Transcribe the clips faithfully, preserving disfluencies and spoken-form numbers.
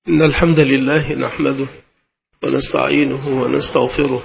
إن الحمد لله نحمده ونستعينه ونستغفره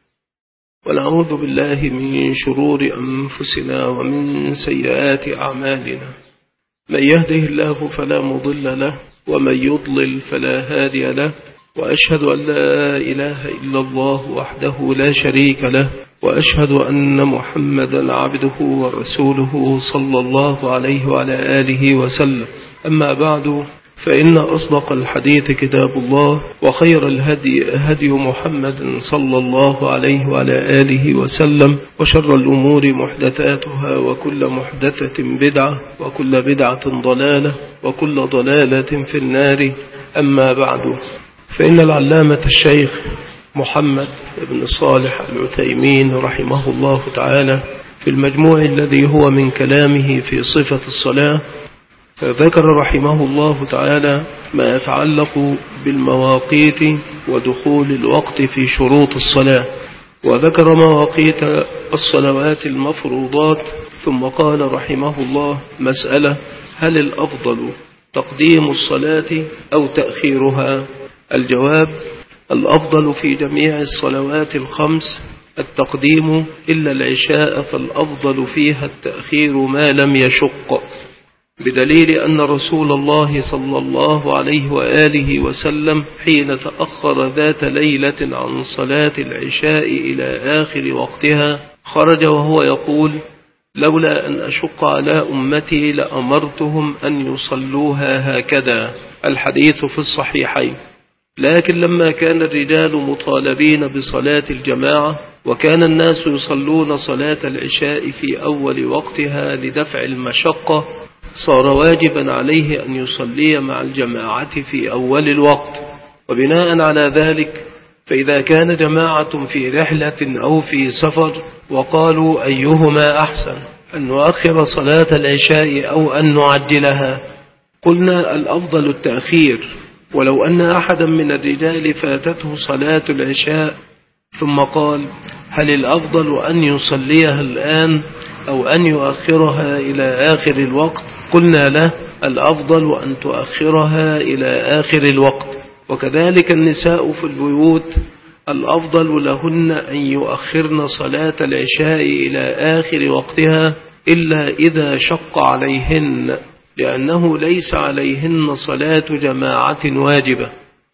ونعوذ بالله من شرور أنفسنا ومن سيئات أعمالنا. من يهده الله فلا مضل له ومن يضلل فلا هادي له، وأشهد أن لا إله إلا الله وحده لا شريك له، وأشهد أن محمدا عبده ورسوله صلى الله عليه وعلى آله وسلم. أما بعد، فإن أصدق الحديث كتاب الله، وخير الهدي هدي محمد صلى الله عليه وعلى آله وسلم، وشر الأمور محدثاتها، وكل محدثة بدعة، وكل بدعة ضلالة، وكل ضلالة في النار. أما بعد، فإن العلامة الشيخ محمد بن صالح العثيمين رحمه الله تعالى في المجموع الذي هو من كلامه في صفة الصلاة ذكر رحمه الله تعالى ما يتعلق بالمواقيت ودخول الوقت في شروط الصلاة، وذكر مواقيت الصلوات المفروضات. ثم قال رحمه الله: مسألة: هل الأفضل تقديم الصلاة أو تأخيرها؟ الجواب: الأفضل في جميع الصلوات الخمس التقديم إلا العشاء، فالأفضل فيها التأخير ما لم يشق، بدليل أن رسول الله صلى الله عليه وآله وسلم حين تأخر ذات ليلة عن صلاة العشاء إلى آخر وقتها خرج وهو يقول: لولا أن أشق على أمتي لأمرتهم أن يصلوها هكذا. الحديث في الصحيحين. لكن لما كان الرجال مطالبين بصلاة الجماعة، وكان الناس يصلون صلاة العشاء في أول وقتها لدفع المشقة، صار واجبا عليه أن يصلي مع الجماعة في أول الوقت. وبناء على ذلك، فإذا كان جماعة في رحلة أو في سفر وقالوا أيهما أحسن، أن نؤخر صلاة العشاء أو أن نعجلها، قلنا الأفضل التأخير. ولو أن أحدا من الرجال فاتته صلاة العشاء ثم قال: هل الأفضل أن يصليها الآن أو أن يؤخرها إلى آخر الوقت؟ قلنا له: الأفضل أن تؤخرها إلى آخر الوقت. وكذلك النساء في البيوت الأفضل لهن أن يؤخرن صلاة العشاء إلى آخر وقتها إلا إذا شق عليهن، لأنه ليس عليهن صلاة جماعة واجبة.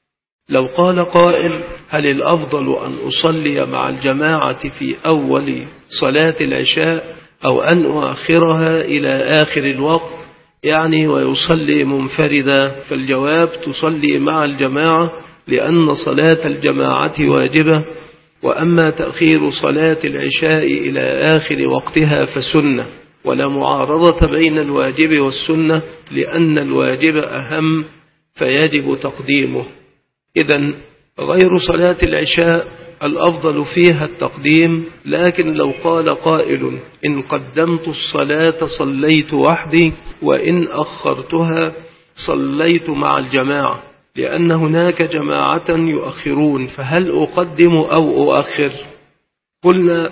لو قال قائل: هل الأفضل أن أصلي مع الجماعة في أول صلاة العشاء أو أن أؤخرها إلى آخر الوقت، يعني ويصلي منفردا؟ فالجواب: تصلي مع الجماعة، لأن صلاة الجماعة واجبة، وأما تأخير صلاة العشاء إلى آخر وقتها فسنة، ولا معارضة بين الواجب والسنة، لأن الواجب أهم فيجب تقديمه. إذن غير صلاة العشاء الأفضل فيها التقديم. لكن لو قال قائل: إن قدمت الصلاة صليت وحدي، وإن أخرتها صليت مع الجماعة، لأن هناك جماعة يؤخرون، فهل أقدم أو أؤخر؟ قلنا: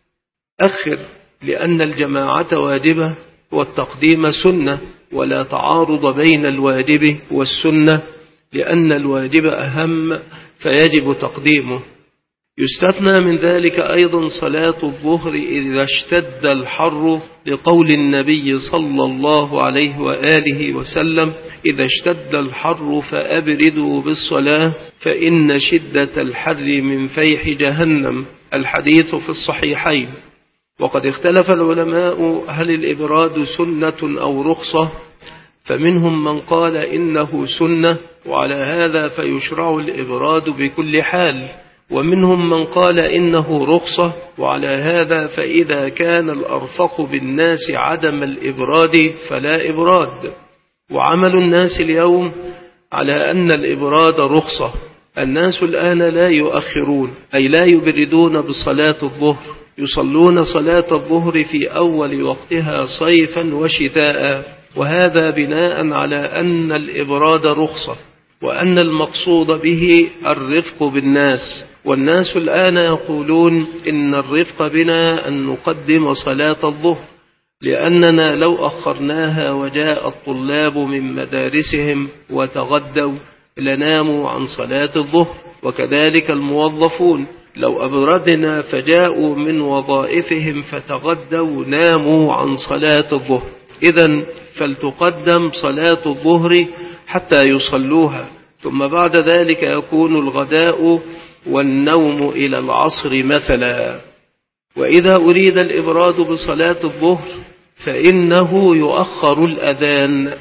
أخر، لأن الجماعة واجبة والتقديم سنة، ولا تعارض بين الواجب والسنة، لأن الواجب أهم فيجب تقديمه. يستثنى من ذلك أيضا صلاة الظهر إذا اشتد الحر، لقول النبي صلى الله عليه وآله وسلم: إذا اشتد الحر فأبردوا بالصلاة فإن شدة الحر من فيح جهنم. الحديث في الصحيحين. وقد اختلف العلماء هل الإبراد سنة أو رخصة، فمنهم من قال إنه سنة، وعلى هذا فيشرع الإبراد بكل حال، ومنهم من قال إنه رخصة، وعلى هذا فإذا كان الأرفق بالناس عدم الإبراد فلا إبراد. وعمل الناس اليوم على أن الإبراد رخصة. الناس الآن لا يؤخرون، أي لا يبردون بصلاة الظهر، يصلون صلاة الظهر في أول وقتها صيفا وشتاء، وهذا بناء على أن الإبراد رخصة، وأن المقصود به الرفق بالناس. والناس الآن يقولون إن الرفق بنا أن نقدم صلاة الظهر، لأننا لو أخرناها وجاء الطلاب من مدارسهم وتغدوا لناموا عن صلاة الظهر. وكذلك الموظفون لو أبردنا فجاءوا من وظائفهم فتغدوا ناموا عن صلاة الظهر. إذن فلتقدم صلاة الظهر حتى يصلوها، ثم بعد ذلك يكون الغداء والنوم إلى العصر مثلا. وإذا أريد الإبراد بصلاة الظهر فإنه يؤخر الأذان،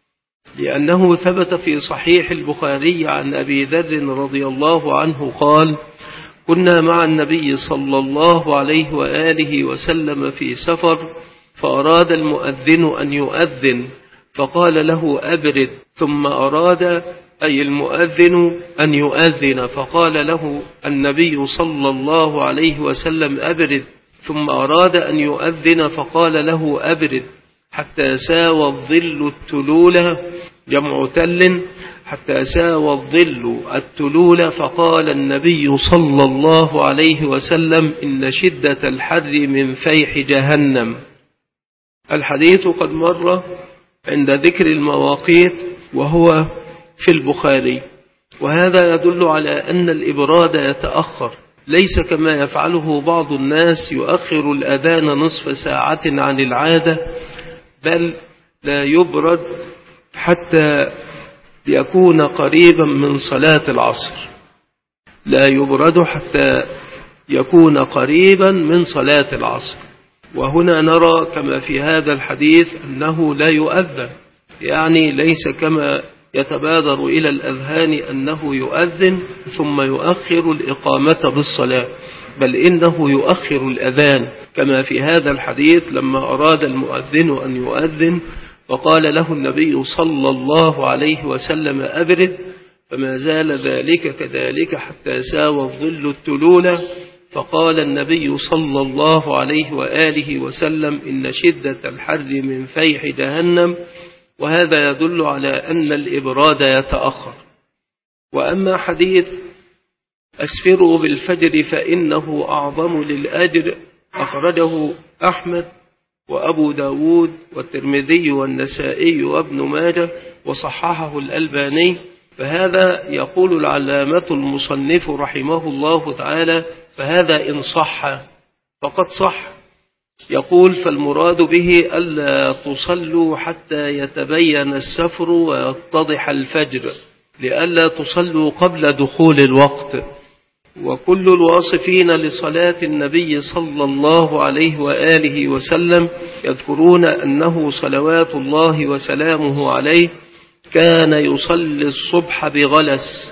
لأنه ثبت في صحيح البخاري عن أبي ذر رضي الله عنه قال: كنا مع النبي صلى الله عليه وآله وسلم في سفر، فأراد المؤذن أن يؤذن فقال له أبرد، ثم أراد أي المؤذن أن يؤذن فقال له النبي صلى الله عليه وسلم أبرد، ثم أراد أن يؤذن فقال له أبرد، حتى ساوى الظل التلول، جمع تل، حتى ساوى الظل التلول، فقال النبي صلى الله عليه وسلم: إن شدة الحر من فيح جهنم. الحديث قد مر عند ذكر المواقيت وهو في البخاري، وهذا يدل على أن الإبراد يتأخر، ليس كما يفعله بعض الناس يؤخر الأذان نصف ساعة عن العادة، بل لا يبرد حتى يكون قريبا من صلاة العصر، لا يبرد حتى يكون قريبا من صلاة العصر. وهنا نرى كما في هذا الحديث أنه لا يؤذن، يعني ليس كما يتبادر إلى الأذهان أنه يؤذن ثم يؤخر الإقامة بالصلاة، بل إنه يؤخر الأذان كما في هذا الحديث لما أراد المؤذن أن يؤذن فقال له النبي صلى الله عليه وسلم أبرد، فما زال ذلك كذلك حتى ساوى الظل التلول، فقال النبي صلى الله عليه وآله وسلم: إن شدة الحر من فيح جهنم. وهذا يدل على أن الإبراد يتأخر. وأما حديث أسفروا بالفجر فإنه أعظم للأجر، أخرجه أحمد وأبو داود والترمذي والنسائي وابن ماجه وصححه الألباني. فهذا يقول العلامة المصنف رحمه الله تعالى: فهذا إن صح فقد صح. يقول: فالمراد به ألا تصلوا حتى يتبين السفر ويتضح الفجر، لألا تصلوا قبل دخول الوقت. وكل الواصفين لصلاة النبي صلى الله عليه وآله وسلم يذكرون أنه صلوات الله وسلامه عليه كان يصلي الصبح بغلس،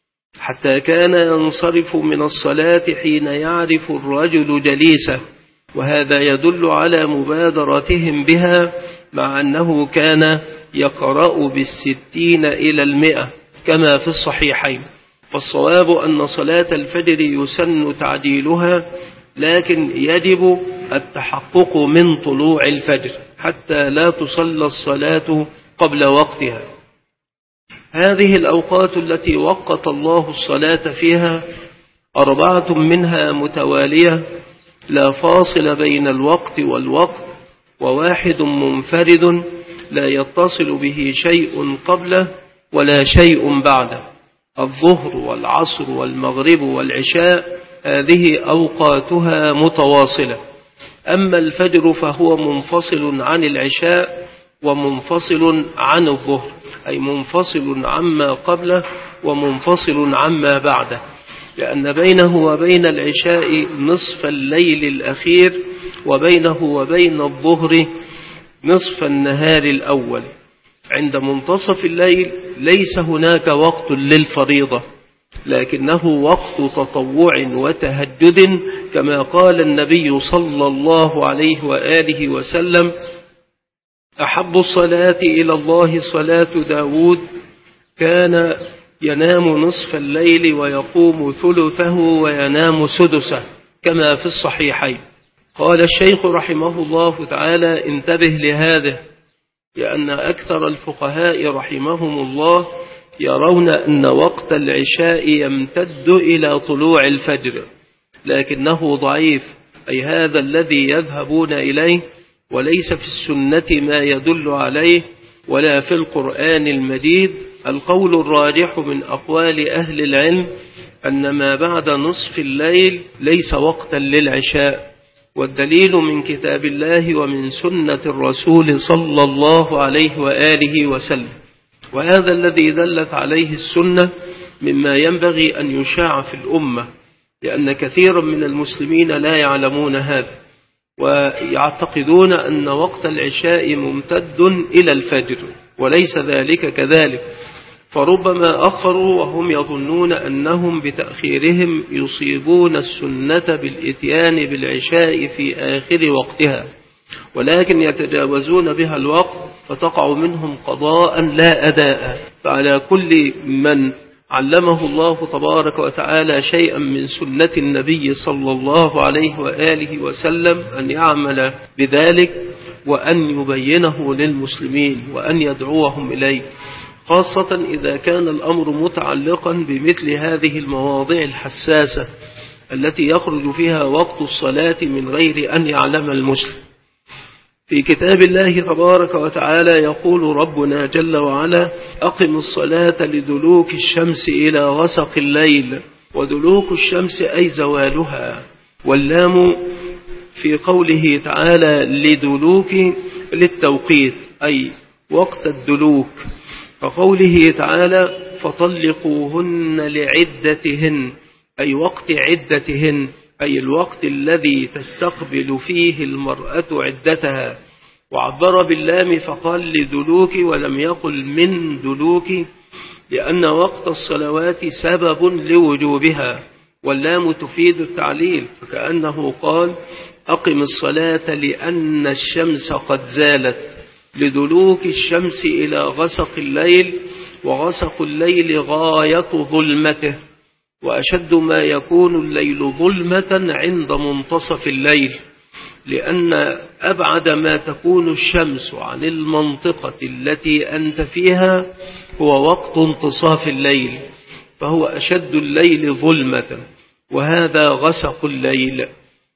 حتى كان ينصرف من الصلاة حين يعرف الرجل جليسه، وهذا يدل على مبادرتهم بها، مع أنه كان يقرأ بالستين إلى المئة كما في الصحيحين. فالصواب أن صلاة الفجر يسن تعديلها، لكن يجب التحقق من طلوع الفجر حتى لا تصلى الصلاة قبل وقتها. هذه الأوقات التي وقت الله الصلاة فيها أربعة منها متوالية لا فاصل بين الوقت والوقت، وواحد منفرد لا يتصل به شيء قبله ولا شيء بعده: الظهر والعصر والمغرب والعشاء، هذه أوقاتها متواصلة. أما الفجر فهو منفصل عن العشاء ومنفصل عن الظهر، أي منفصل عما قبله ومنفصل عما بعده، لأن بينه وبين العشاء نصف الليل الأخير، وبينه وبين الظهر نصف النهار الأول. عند منتصف الليل ليس هناك وقت للفريضة، لكنه وقت تطوع وتهجد، كما قال النبي صلى الله عليه وآله وسلم: أحب الصلاة إلى الله صلاة داود، كان ينام نصف الليل ويقوم ثلثه وينام سدسه، كما في الصحيحين. قال الشيخ رحمه الله تعالى: انتبه لهذا، لأن أكثر الفقهاء رحمهم الله يرون أن وقت العشاء يمتد إلى طلوع الفجر، لكنه ضعيف، أي هذا الذي يذهبون إليه، وليس في السنة ما يدل عليه ولا في القرآن المجيد. القول الراجح من أقوال أهل العلم أن ما بعد نصف الليل ليس وقتا للعشاء، والدليل من كتاب الله ومن سنة الرسول صلى الله عليه وآله وسلم، وهذا الذي دلت عليه السنة مما ينبغي أن يشاع في الأمة، لأن كثيرا من المسلمين لا يعلمون هذا ويعتقدون أن وقت العشاء ممتد إلى الفجر، وليس ذلك كذلك، فربما أخروا وهم يظنون أنهم بتأخيرهم يصيبون السنة بالإتيان بالعشاء في آخر وقتها، ولكن يتجاوزون بها الوقت فتقع منهم قضاء لا أداء. فعلى كل من علمه الله تبارك وتعالى شيئا من سنة النبي صلى الله عليه وآله وسلم أن يعمل بذلك وأن يبينه للمسلمين وأن يدعوهم إليه، خاصة إذا كان الأمر متعلقا بمثل هذه المواضيع الحساسة التي يخرج فيها وقت الصلاة من غير أن يعلم المسلم. في كتاب الله تبارك وتعالى يقول ربنا جل وعلا: أقم الصلاة لدلوك الشمس إلى غسق الليل، ودلوك الشمس أي زوالها، واللام في قوله تعالى لدلوك للتوقيت أي وقت الدلوك، فقوله تعالى فطلقوهن لعدتهن أي وقت عدتهن، أي الوقت الذي تستقبل فيه المرأة عدتها، وعبر باللام فقال لدلوك ولم يقل من دلوك، لأن وقت الصلوات سبب لوجوبها، واللام تفيد التعليل، فكأنه قال أقم الصلاة لأن الشمس قد زالت، لدلوك الشمس إلى غسق الليل، وغسق الليل غاية ظلمته، وأشد ما يكون الليل ظلمة عند منتصف الليل، لأن أبعد ما تكون الشمس عن المنطقة التي أنت فيها هو وقت انتصاف الليل، فهو أشد الليل ظلمة، وهذا غسق الليل.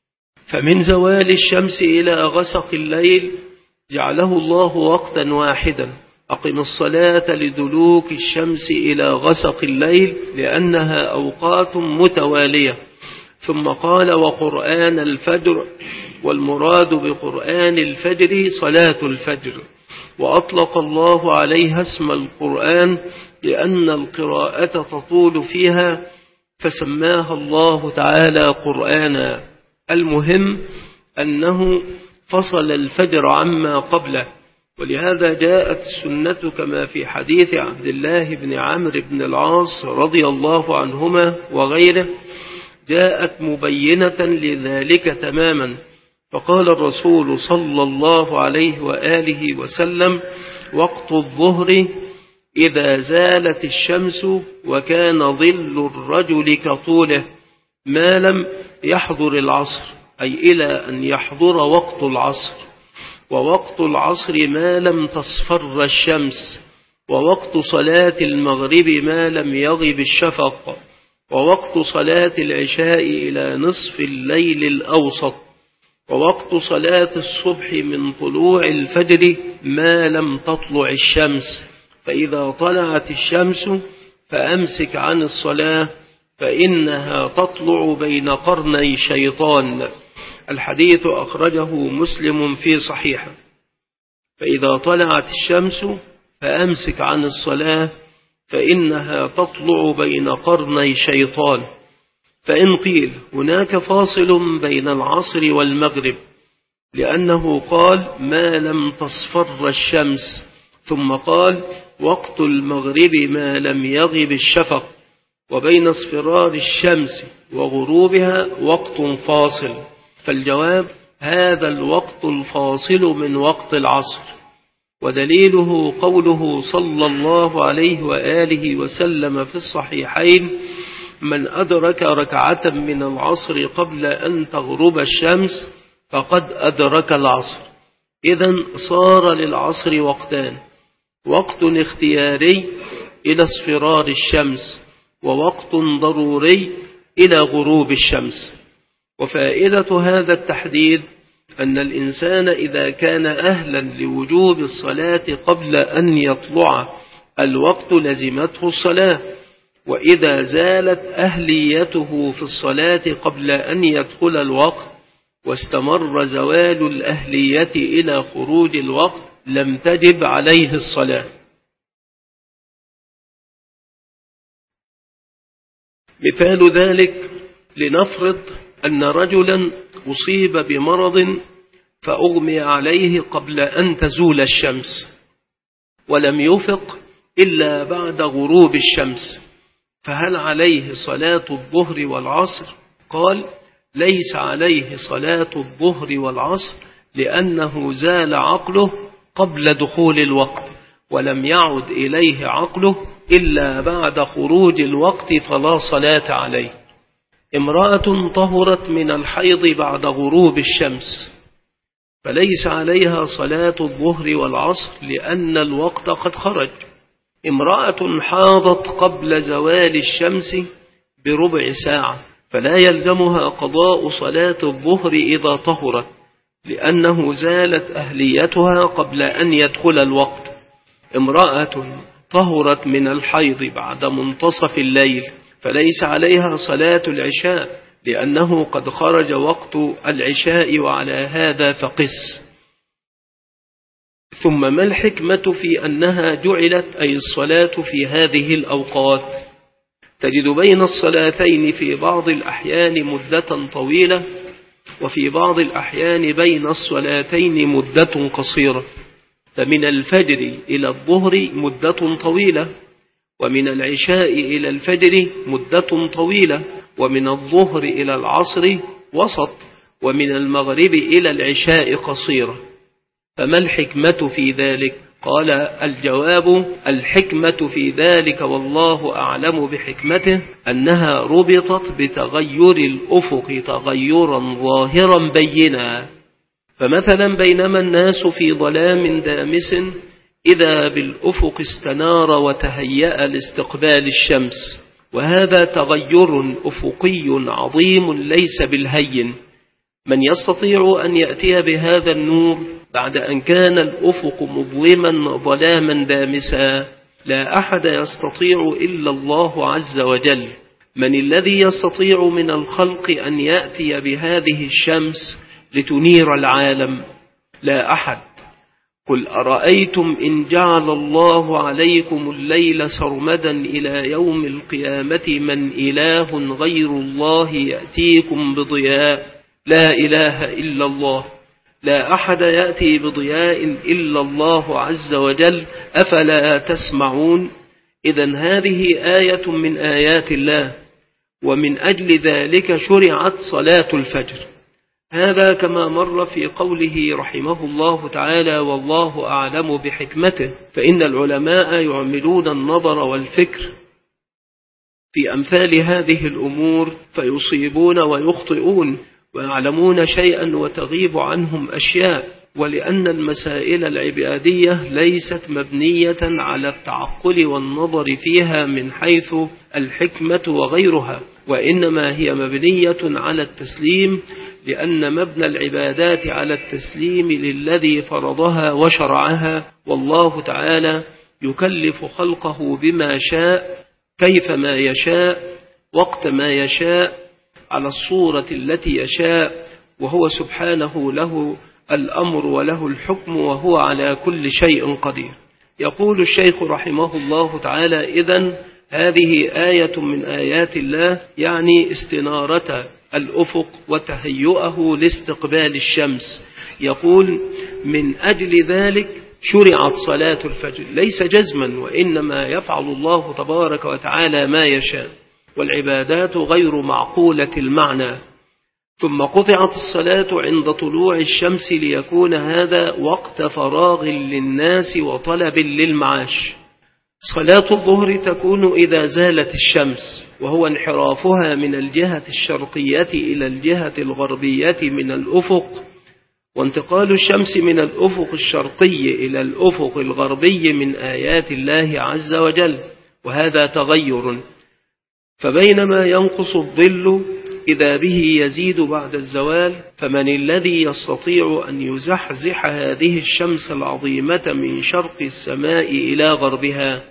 فمن زوال الشمس إلى غسق الليل جعله الله وقتا واحدا، أقم الصلاة لدلوك الشمس إلى غسق الليل، لأنها أوقات متوالية، ثم قال وقرآن الفجر، والمراد بقرآن الفجر صلاة الفجر، وأطلق الله عليها اسم القرآن لأن القراءة تطول فيها فسماها الله تعالى قرآنا. المهم أنه فصل الفجر عما قبله، ولهذا جاءت السنة كما في حديث عبد الله بن عمرو بن العاص رضي الله عنهما وغيره، جاءت مبينة لذلك تماما، فقال الرسول صلى الله عليه وآله وسلم وقت الظهر إذا زالت الشمس وكان ظل الرجل كطوله ما لم يحضر العصر، أي إلى أن يحضر وقت العصر، ووقت العصر ما لم تصفر الشمس، ووقت صلاة المغرب ما لم يغب الشفق، ووقت صلاة العشاء إلى نصف الليل الأوسط، ووقت صلاة الصبح من طلوع الفجر ما لم تطلع الشمس، فإذا طلعت الشمس فأمسك عن الصلاة فإنها تطلع بين قرني شيطان. الحديث أخرجه مسلم في صحيحه. فإذا طلعت الشمس فأمسك عن الصلاة فإنها تطلع بين قرني شيطان. فإن قيل هناك فاصل بين العصر والمغرب، لأنه قال ما لم تصفر الشمس، ثم قال وقت المغرب ما لم يغب الشفق، وبين اصفرار الشمس وغروبها وقت فاصل، فالجواب هذا الوقت الفاصل من وقت العصر، ودليله قوله صلى الله عليه وآله وسلم في الصحيحين من أدرك ركعة من العصر قبل أن تغرب الشمس فقد أدرك العصر. إذن صار للعصر وقتان، وقت اختياري إلى اصفرار الشمس، ووقت ضروري إلى غروب الشمس. وفائدة هذا التحديد أن الإنسان إذا كان أهلا لوجوب الصلاة قبل أن يطلع الوقت لزمته الصلاة، وإذا زالت أهليته في الصلاة قبل أن يدخل الوقت واستمر زوال الأهلية إلى خروج الوقت لم تجب عليه الصلاة. مثال ذلك: لنفرض أن رجلا أصيب بمرض فأغمي عليه قبل أن تزول الشمس ولم يفق إلا بعد غروب الشمس، فهل عليه صلاة الظهر والعصر؟ قال: ليس عليه صلاة الظهر والعصر، لأنه زال عقله قبل دخول الوقت ولم يعد إليه عقله إلا بعد خروج الوقت، فلا صلاة عليه. امرأة طهرت من الحيض بعد غروب الشمس فليس عليها صلاة الظهر والعصر لأن الوقت قد خرج. امرأة حاضت قبل زوال الشمس بربع ساعة فلا يلزمها قضاء صلاة الظهر إذا طهرت، لأنه زالت أهليتها قبل أن يدخل الوقت. امرأة طهرت من الحيض بعد منتصف الليل فليس عليها صلاة العشاء، لأنه قد خرج وقت العشاء، وعلى هذا فقس. ثم ما الحكمة في أنها جعلت أي الصلاة في هذه الأوقات؟ تجد بين الصلاتين في بعض الأحيان مدة طويلة، وفي بعض الأحيان بين الصلاتين مدة قصيرة، فمن الفجر إلى الظهر مدة طويلة، ومن العشاء إلى الفجر مدة طويلة، ومن الظهر إلى العصر وسط، ومن المغرب إلى العشاء قصيرة. فما الحكمة في ذلك؟ قال: الجواب: الحكمة في ذلك والله أعلم بحكمته أنها ربطت بتغير الأفق تغيرا ظاهرا بينا. فمثلا بينما الناس في ظلام دامس إذا بالأفق استنار وتهيأ لاستقبال الشمس، وهذا تغير أفقي عظيم ليس بالهين. من يستطيع أن يأتي بهذا النور بعد أن كان الأفق مظلما ظلاما دامسا؟ لا أحد يستطيع إلا الله عز وجل. من الذي يستطيع من الخلق أن يأتي بهذه الشمس لتنير العالم؟ لا أحد. قل أرأيتم إن جعل الله عليكم الليل سرمدا إلى يوم القيامة من إله غير الله يأتيكم بضياء؟ لا إله إلا الله. لا أحد يأتي بضياء إلا الله عز وجل. أفلا تسمعون؟ إذن هذه آية من آيات الله، ومن أجل ذلك شرعت صلاة الفجر. هذا كما مر في قوله رحمه الله تعالى: والله أعلم بحكمته. فإن العلماء يعملون النظر والفكر في أمثال هذه الأمور فيصيبون ويخطئون، ويعلمون شيئا وتغيب عنهم أشياء، ولأن المسائل العبادية ليست مبنية على التعقل والنظر فيها من حيث الحكمة وغيرها، وإنما هي مبنية على التسليم، لأن مبنى العبادات على التسليم للذي فرضها وشرعها، والله تعالى يكلف خلقه بما شاء كيفما يشاء وقت ما يشاء على الصورة التي يشاء، وهو سبحانه له الأمر وله الحكم، وهو على كل شيء قدير. يقول الشيخ رحمه الله تعالى: إذن هذه آية من آيات الله، يعني استنارة الأفق وتهيئه لاستقبال الشمس. يقول: من أجل ذلك شرعت صلاة الفجر، ليس جزما، وإنما يفعل الله تبارك وتعالى ما يشاء، والعبادات غير معقولة المعنى. ثم قطعت الصلاة عند طلوع الشمس ليكون هذا وقت فراغ للناس وطلب للمعاش. صلاة الظهر تكون إذا زالت الشمس، وهو انحرافها من الجهة الشرقية إلى الجهة الغربية من الأفق، وانتقال الشمس من الأفق الشرقي إلى الأفق الغربي من آيات الله عز وجل، وهذا تغير. فبينما ينقص الظل إذا به يزيد بعد الزوال، فمن الذي يستطيع أن يزحزح هذه الشمس العظيمة من شرق السماء إلى غربها؟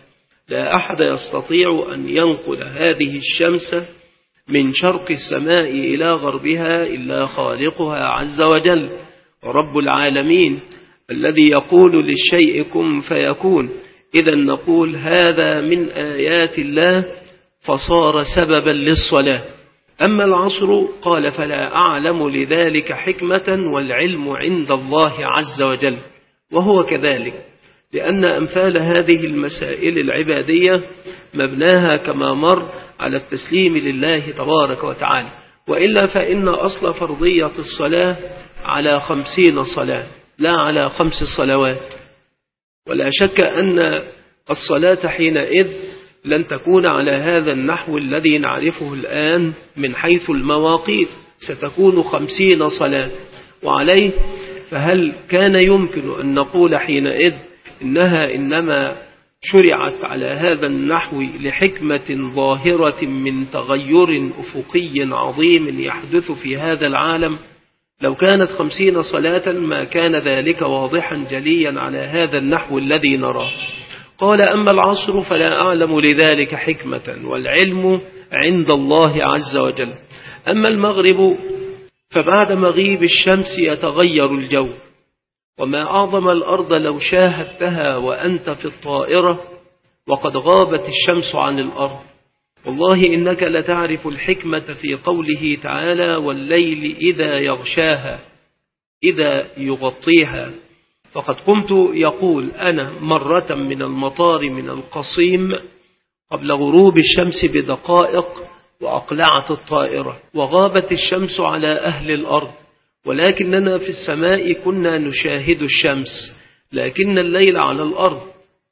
لا أحد يستطيع أن ينقل هذه الشمس من شرق السماء إلى غربها إلا خالقها عز وجل ورب العالمين الذي يقول للشيء كن فيكون. إذا نقول هذا من آيات الله فصار سببا للصلاة. أما العصر قال فلا أعلم لذلك حكمة والعلم عند الله عز وجل، وهو كذلك، لأن أمثال هذه المسائل العبادية مبناها كما مر على التسليم لله تبارك وتعالى، وإلا فإن أصل فرضية الصلاة على خمسين صلاة لا على خمس صلوات. ولا شك أن الصلاة حينئذ لن تكون على هذا النحو الذي نعرفه الآن من حيث المواقيت، ستكون خمسين صلاة. وعليه فهل كان يمكن أن نقول حينئذ إنها إنما شرعت على هذا النحو لحكمة ظاهرة من تغير أفقي عظيم يحدث في هذا العالم؟ لو كانت خمسين صلاة ما كان ذلك واضحا جليا على هذا النحو الذي نراه. قال أما العصر فلا أعلم لذلك حكمة والعلم عند الله عز وجل. أما المغرب فبعد مغيب الشمس يتغير الجو، وما أعظم الأرض لو شاهدتها وأنت في الطائرة وقد غابت الشمس عن الأرض. والله إنك لتعرف الحكمة في قوله تعالى والليل إذا يغشاها إذا يغطيها. فقد قمت يقول أنا مرة من المطار من القصيم قبل غروب الشمس بدقائق وأقلعت الطائرة وغابت الشمس على أهل الأرض، ولكننا في السماء كنا نشاهد الشمس، لكن الليل على الأرض،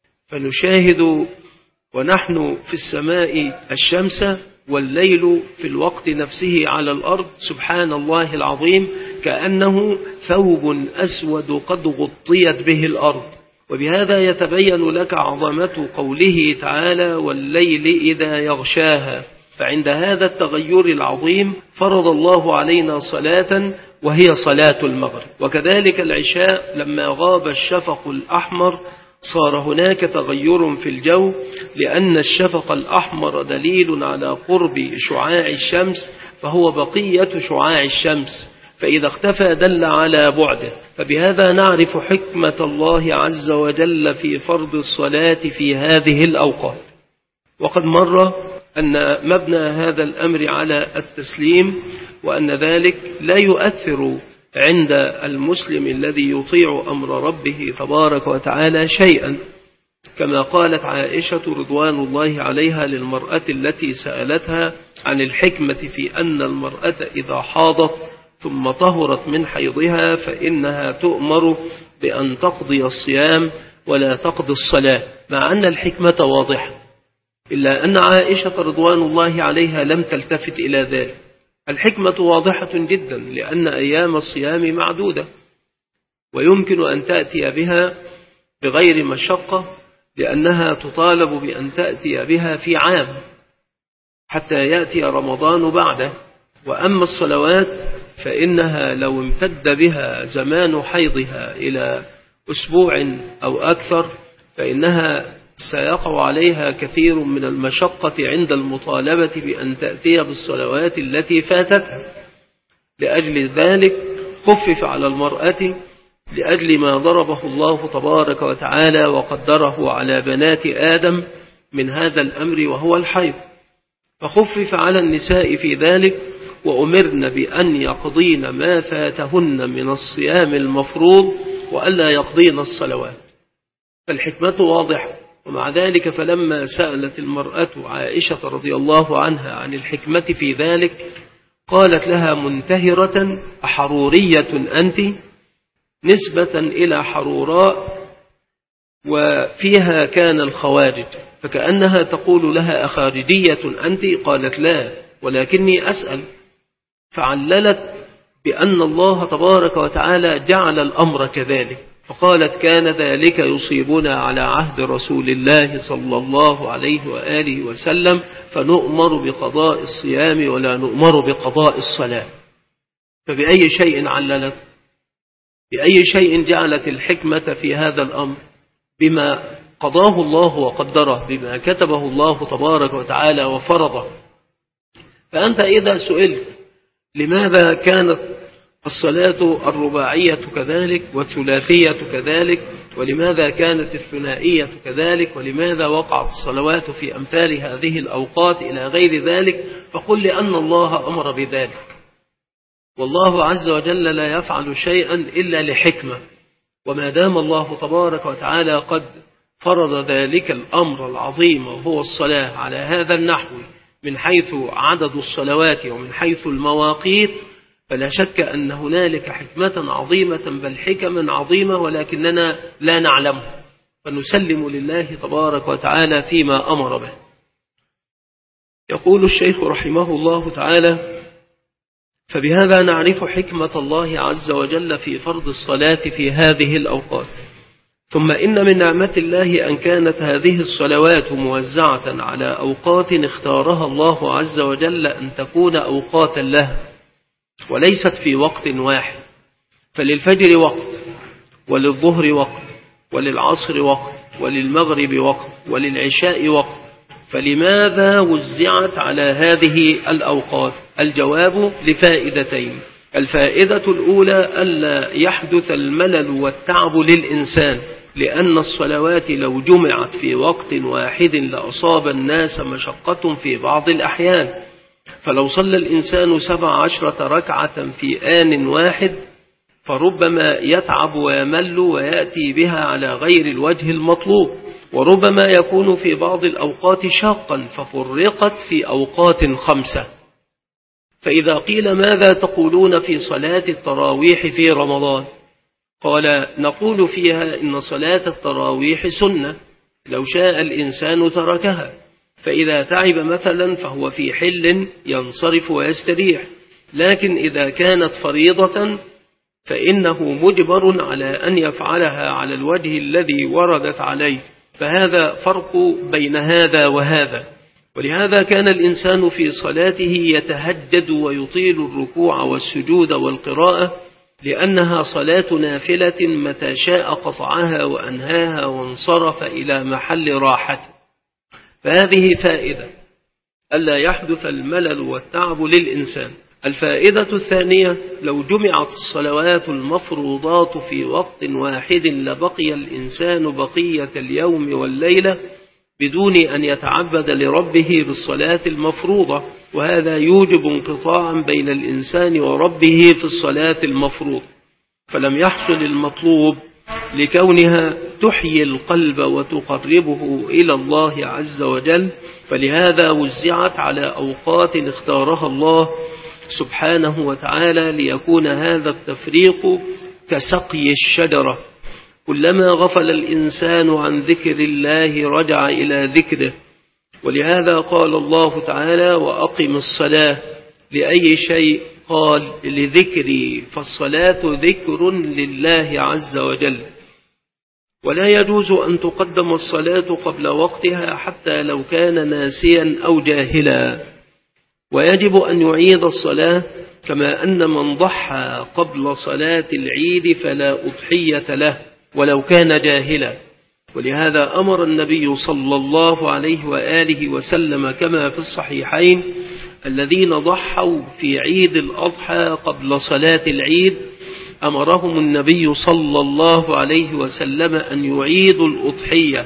فنشاهد ونحن في السماء الشمس والليل في الوقت نفسه على الأرض. سبحان الله العظيم، كأنه ثوب أسود قد غطيت به الأرض. وبهذا يتبين لك عظمة قوله تعالى والليل إذا يغشاها. فعند هذا التغير العظيم فرض الله علينا صلاة وهي صلاة المغرب. وكذلك العشاء لما غاب الشفق الأحمر صار هناك تغير في الجو، لأن الشفق الأحمر دليل على قرب شعاع الشمس، فهو بقية شعاع الشمس، فإذا اختفى دل على بعده. فبهذا نعرف حكمة الله عز وجل في فرض الصلاة في هذه الأوقات. وقد مر أن مبنى هذا الأمر على التسليم، وأن ذلك لا يؤثر عند المسلم الذي يطيع أمر ربه تبارك وتعالى شيئا، كما قالت عائشة رضوان الله عليها للمرأة التي سألتها عن الحكمة في أن المرأة إذا حاضت ثم طهرت من حيضها فإنها تؤمر بأن تقضي الصيام ولا تقضي الصلاة، مع أن الحكمة واضحة، إلا أن عائشة رضوان الله عليها لم تلتفت إلى ذلك. الحكمة واضحة جدا، لأن أيام الصيام معدودة ويمكن أن تأتي بها بغير مشقة، لأنها تطالب بأن تأتي بها في عام حتى يأتي رمضان بعده. وأما الصلوات فإنها لو امتد بها زمان حيضها إلى أسبوع أو أكثر فإنها سيقع عليها كثير من المشقة عند المطالبة بأن تأتي بالصلوات التي فاتتها. لأجل ذلك خفف على المرأة لأجل ما ضربه الله تبارك وتعالى وقدره على بنات آدم من هذا الأمر وهو الحيض، فخفف على النساء في ذلك، وأمرن بأن يقضين ما فاتهن من الصيام المفروض وألا يقضين الصلوات. فالحكمة واضحة. ومع ذلك فلما سألت المرأة عائشة رضي الله عنها عن الحكمة في ذلك قالت لها منتهرة أحرورية أنت، نسبة إلى حروراء وفيها كان الخوارج، فكأنها تقول لها أخارجية أنت؟ قالت لا، ولكني أسأل. فعللت بأن الله تبارك وتعالى جعل الأمر كذلك، فقالت كان ذلك يصيبنا على عهد رسول الله صلى الله عليه وآله وسلم، فنؤمر بقضاء الصيام ولا نؤمر بقضاء الصلاة. فبأي شيء عللت؟ بأي شيء جعلت الحكمة في هذا الأمر؟ بما قضاه الله وقدره بما كتبه الله تبارك وتعالى وفرضه. فأنت إذا سئلت لماذا كانت الصلاة الرباعية كذلك والثلاثية كذلك، ولماذا كانت الثنائية كذلك، ولماذا وقعت الصلوات في أمثال هذه الأوقات إلى غير ذلك، فقل لأن الله أمر بذلك، والله عز وجل لا يفعل شيئا إلا لحكمة. وما دام الله تبارك وتعالى قد فرض ذلك الأمر العظيم وهو الصلاة على هذا النحو من حيث عدد الصلوات ومن حيث المواقيت، فلا شك أن هنالك حكمة عظيمة بل حكما عظيمة ولكننا لا نعلمه، فنسلم لله تبارك وتعالى فيما أمر به. يقول الشيخ رحمه الله تعالى: فبهذا نعرف حكمة الله عز وجل في فرض الصلاة في هذه الأوقات. ثم إن من نعمة الله أن كانت هذه الصلوات موزعة على أوقات اختارها الله عز وجل أن تكون أوقاتا له، وليست في وقت واحد، فللفجر وقت، وللظهر وقت، وللعصر وقت، وللمغرب وقت، وللعشاء وقت. فلماذا وزعت على هذه الأوقات؟ الجواب لفائدتين. الفائدة الأولى ألا يحدث الملل والتعب للإنسان، لأن الصلوات لو جمعت في وقت واحد لأصاب الناس مشقة في بعض الأحيان، فلو صلى الإنسان سبع عشرة ركعة في آن واحد فربما يتعب ويمل ويأتي بها على غير الوجه المطلوب، وربما يكون في بعض الأوقات شاقا ففرقت في أوقات خمسة. فإذا قيل ماذا تقولون في صلاة التراويح في رمضان؟ قال: نقول فيها إن صلاة التراويح سنة، لو شاء الإنسان تركها، فإذا تعب مثلا فهو في حل ينصرف ويستريح، لكن إذا كانت فريضة فإنه مجبر على أن يفعلها على الوجه الذي وردت عليه، فهذا فرق بين هذا وهذا. ولهذا كان الإنسان في صلاته يتهجد ويطيل الركوع والسجود والقراءة، لأنها صلاة نافلة متى شاء قطعها وأنهاها وانصرف إلى محل راحته. فهذه فائدة ألا يحدث الملل والتعب للإنسان. الفائدة الثانية: لو جمعت الصلوات المفروضات في وقت واحد لبقي الإنسان بقية اليوم والليلة بدون أن يتعبد لربه بالصلاة المفروضة، وهذا يوجب انقطاعا بين الإنسان وربه في الصلاة المفروضة، فلم يحصل المطلوب لكونها تحيي القلب وتقربه إلى الله عز وجل. فلهذا وزعت على أوقات اختارها الله سبحانه وتعالى، ليكون هذا التفريق كسقي الشجرة، كلما غفل الإنسان عن ذكر الله رجع إلى ذكره. ولهذا قال الله تعالى: وأقم الصلاة. لأي شيء؟ قال: لذكري، فالصلاة ذكر لله عز وجل، ولا يجوز أن تقدم الصلاة قبل وقتها حتى لو كان ناسيا أو جاهلا، ويجب أن يعيد الصلاة، كما أن من ضحى قبل صلاة العيد فلا أضحية له ولو كان جاهلا. ولهذا أمر النبي صلى الله عليه وآله وسلم كما في الصحيحين الذين ضحوا في عيد الأضحى قبل صلاة العيد، أمرهم النبي صلى الله عليه وسلم أن يعيدوا الأضحية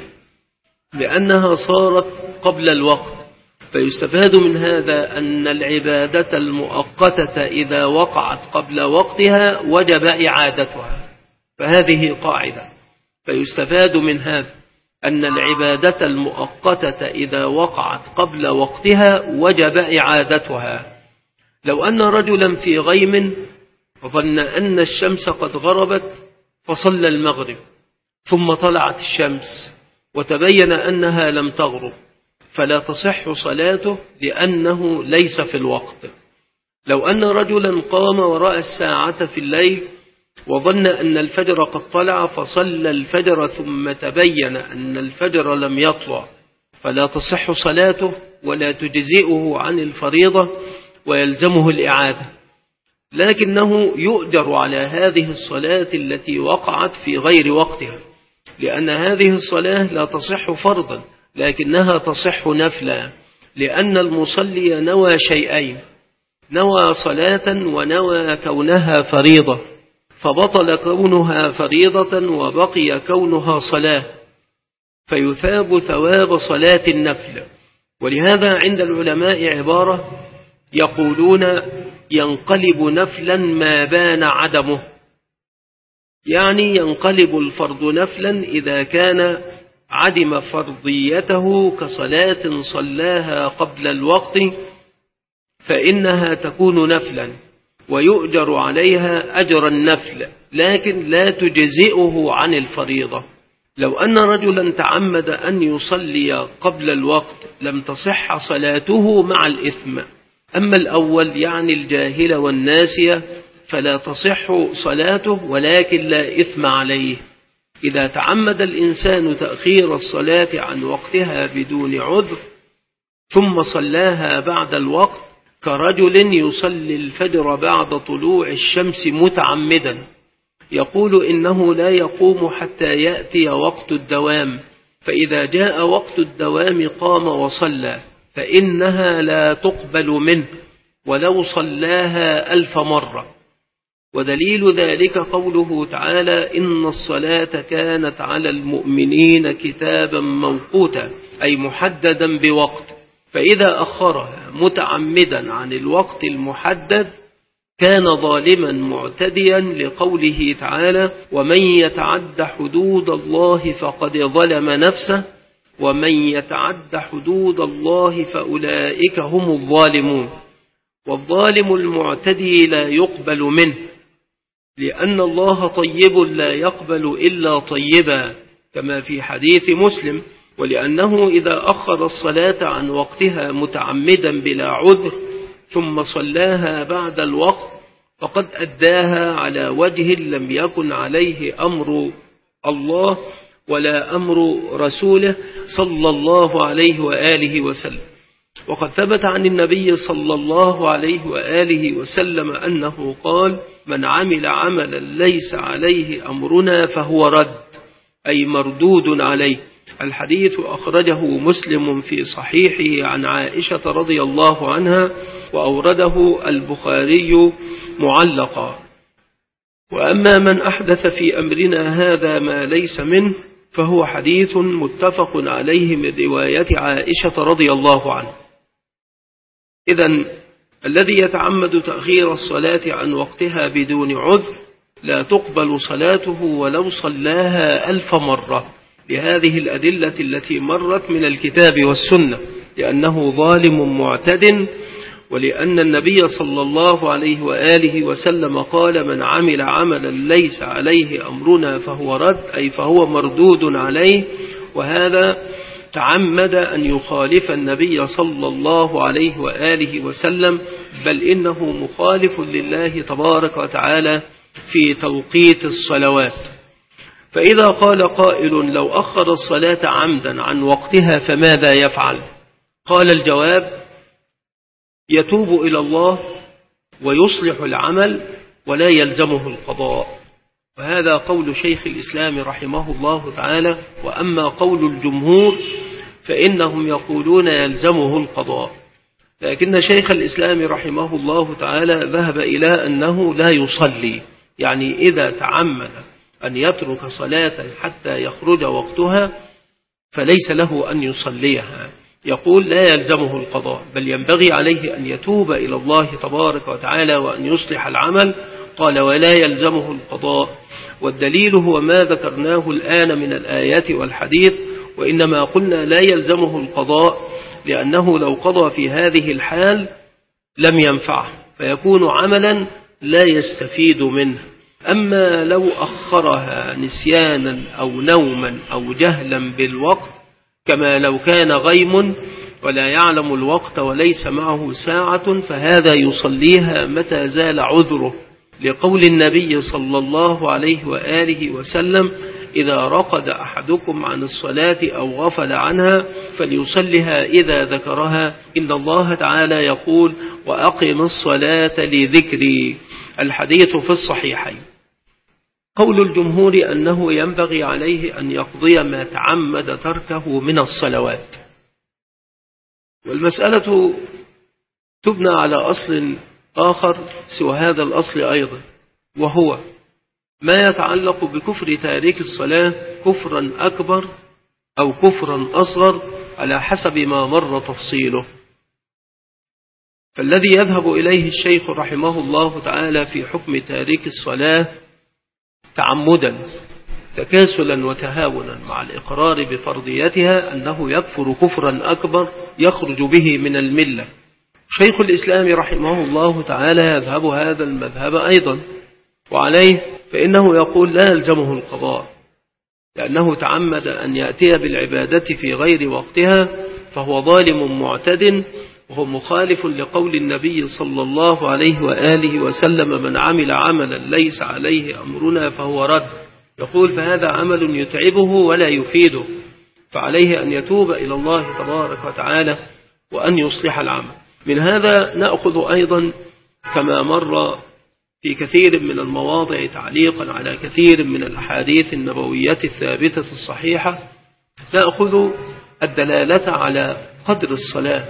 لأنها صارت قبل الوقت. فيستفاد من هذا أن العبادة المؤقتة إذا وقعت قبل وقتها وجب إعادتها، فهذه قاعدة. فيستفاد من هذا أن العبادة المؤقتة إذا وقعت قبل وقتها وجب إعادتها. لو أن رجلا في غيم ظن أن الشمس قد غربت فصلى المغرب، ثم طلعت الشمس وتبين أنها لم تغرب، فلا تصح صلاته لأنه ليس في الوقت. لو أن رجلا قام ورأى الساعة في الليل وظن أن الفجر قد طلع فصلى الفجر ثم تبين أن الفجر لم يطلع، فلا تصح صلاته ولا تجزئه عن الفريضة ويلزمه الإعادة، لكنه يؤجر على هذه الصلاة التي وقعت في غير وقتها. لأن هذه الصلاة لا تصح فرضا لكنها تصح نفلا، لأن المصلي نوى شيئين: نوى صلاة ونوى كونها فريضة، فبطل كونها فريضة وبقي كونها صلاة، فيثاب ثواب صلاة النفل. ولهذا عند العلماء عبارة يقولون: ينقلب نفلا ما بان عدمه، يعني ينقلب الفرض نفلا إذا كان عدم فرضيته كصلاة صلاها قبل الوقت فإنها تكون نفلا ويؤجر عليها أجر النفل، لكن لا تجزئه عن الفريضة. لو أن رجلا تعمد أن يصلي قبل الوقت لم تصح صلاته مع الإثم. أما الأول يعني الجاهل والناسية فلا تصح صلاته ولكن لا إثم عليه. إذا تعمد الإنسان تأخير الصلاة عن وقتها بدون عذر ثم صلاها بعد الوقت كرجل يصلي الفجر بعد طلوع الشمس متعمدا، يقول إنه لا يقوم حتى يأتي وقت الدوام، فإذا جاء وقت الدوام قام وصلى، فإنها لا تقبل منه ولو صلاها ألف مرة. ودليل ذلك قوله تعالى: إن الصلاة كانت على المؤمنين كتابا موقوتا، أي محددا بوقت، فإذا أخرها متعمدا عن الوقت المحدد كان ظالما معتديا، لقوله تعالى: ومن يتعد حدود الله فقد ظلم نفسه ومن يتعد حدود الله فأولئك هم الظالمون. والظالم المعتدي لا يقبل منه، لأن الله طيب لا يقبل إلا طيبا، كما في حديث مسلم. ولأنه إذا أخر الصلاة عن وقتها متعمدا بلا عذر ثم صلاها بعد الوقت فقد أداها على وجه لم يكن عليه أمر الله ولا أمر رسوله صلى الله عليه وآله وسلم. وقد ثبت عن النبي صلى الله عليه وآله وسلم أنه قال: من عمل عملا ليس عليه أمرنا فهو رد، أي مردود عليه. الحديث أخرجه مسلم في صحيحه عن عائشة رضي الله عنها، وأورده البخاري معلقا. وأما من أحدث في أمرنا هذا ما ليس منه فهو حديث متفق عليه من رواية عائشة رضي الله عنها. إذن الذي يتعمد تأخير الصلاة عن وقتها بدون عذر لا تقبل صلاته ولو صلاها ألف مرة، بهذه الأدلة التي مرت من الكتاب والسنة، لأنه ظالم معتد، ولأن النبي صلى الله عليه وآله وسلم قال: من عمل عملا ليس عليه أمرنا فهو رد، أي فهو مردود عليه. وهذا تعمد أن يخالف النبي صلى الله عليه وآله وسلم، بل إنه مخالف لله تبارك وتعالى في توقيت الصلوات. فإذا قال قائل: لو أخر الصلاة عمدا عن وقتها فماذا يفعل؟ قال الجواب: يتوب إلى الله ويصلح العمل ولا يلزمه القضاء. وهذا قول شيخ الإسلام رحمه الله تعالى. وأما قول الجمهور فإنهم يقولون يلزمه القضاء، لكن شيخ الإسلام رحمه الله تعالى ذهب إلى أنه لا يصلي، يعني إذا تعمد أن يترك صلاة حتى يخرج وقتها فليس له أن يصليها، يقول لا يلزمه القضاء، بل ينبغي عليه أن يتوب إلى الله تبارك وتعالى وأن يصلح العمل. قال: ولا يلزمه القضاء. والدليل هو ما ذكرناه الآن من الآيات والحديث، وإنما قلنا لا يلزمه القضاء لأنه لو قضى في هذه الحال لم ينفعه، فيكون عملا لا يستفيد منه. أما لو أخرها نسيانا أو نوما أو جهلا بالوقت، كما لو كان غيم ولا يعلم الوقت وليس معه ساعة، فهذا يصليها متى زال عذره، لقول النبي صلى الله عليه وآله وسلم: إذا رقد أحدكم عن الصلاة أو غفل عنها فليصلها إذا ذكرها، إن الله تعالى يقول: وأقم الصلاة لذكري. الحديث في الصحيحين. قول الجمهور أنه ينبغي عليه أن يقضي ما تعمد تركه من الصلوات. والمسألة تبنى على أصل آخر سوى هذا الأصل أيضا، وهو ما يتعلق بكفر تارك الصلاة كفرا أكبر أو كفرا أصغر على حسب ما مر تفصيله. فالذي يذهب إليه الشيخ رحمه الله تعالى في حكم تارك الصلاة تعمدا تكاسلا وتهاونا مع الإقرار بفرضيتها أنه يكفر كفرا أكبر يخرج به من الملة. شيخ الإسلام رحمه الله تعالى يذهب هذا المذهب أيضا، وعليه فإنه يقول لا يلزمه القضاء، لأنه تعمد أن يأتي بالعبادة في غير وقتها فهو ظالم معتد، وهو مخالف لقول النبي صلى الله عليه وآله وسلم: من عمل عملا ليس عليه أمرنا فهو رد. يقول فهذا عمل يتعبه ولا يفيده، فعليه أن يتوب إلى الله تبارك وتعالى وأن يصلح العمل. من هذا نأخذ أيضا كما مر في كثير من المواضع تعليقا على كثير من الأحاديث النبوية الثابتة الصحيحة، نأخذ الدلالة على قدر الصلاة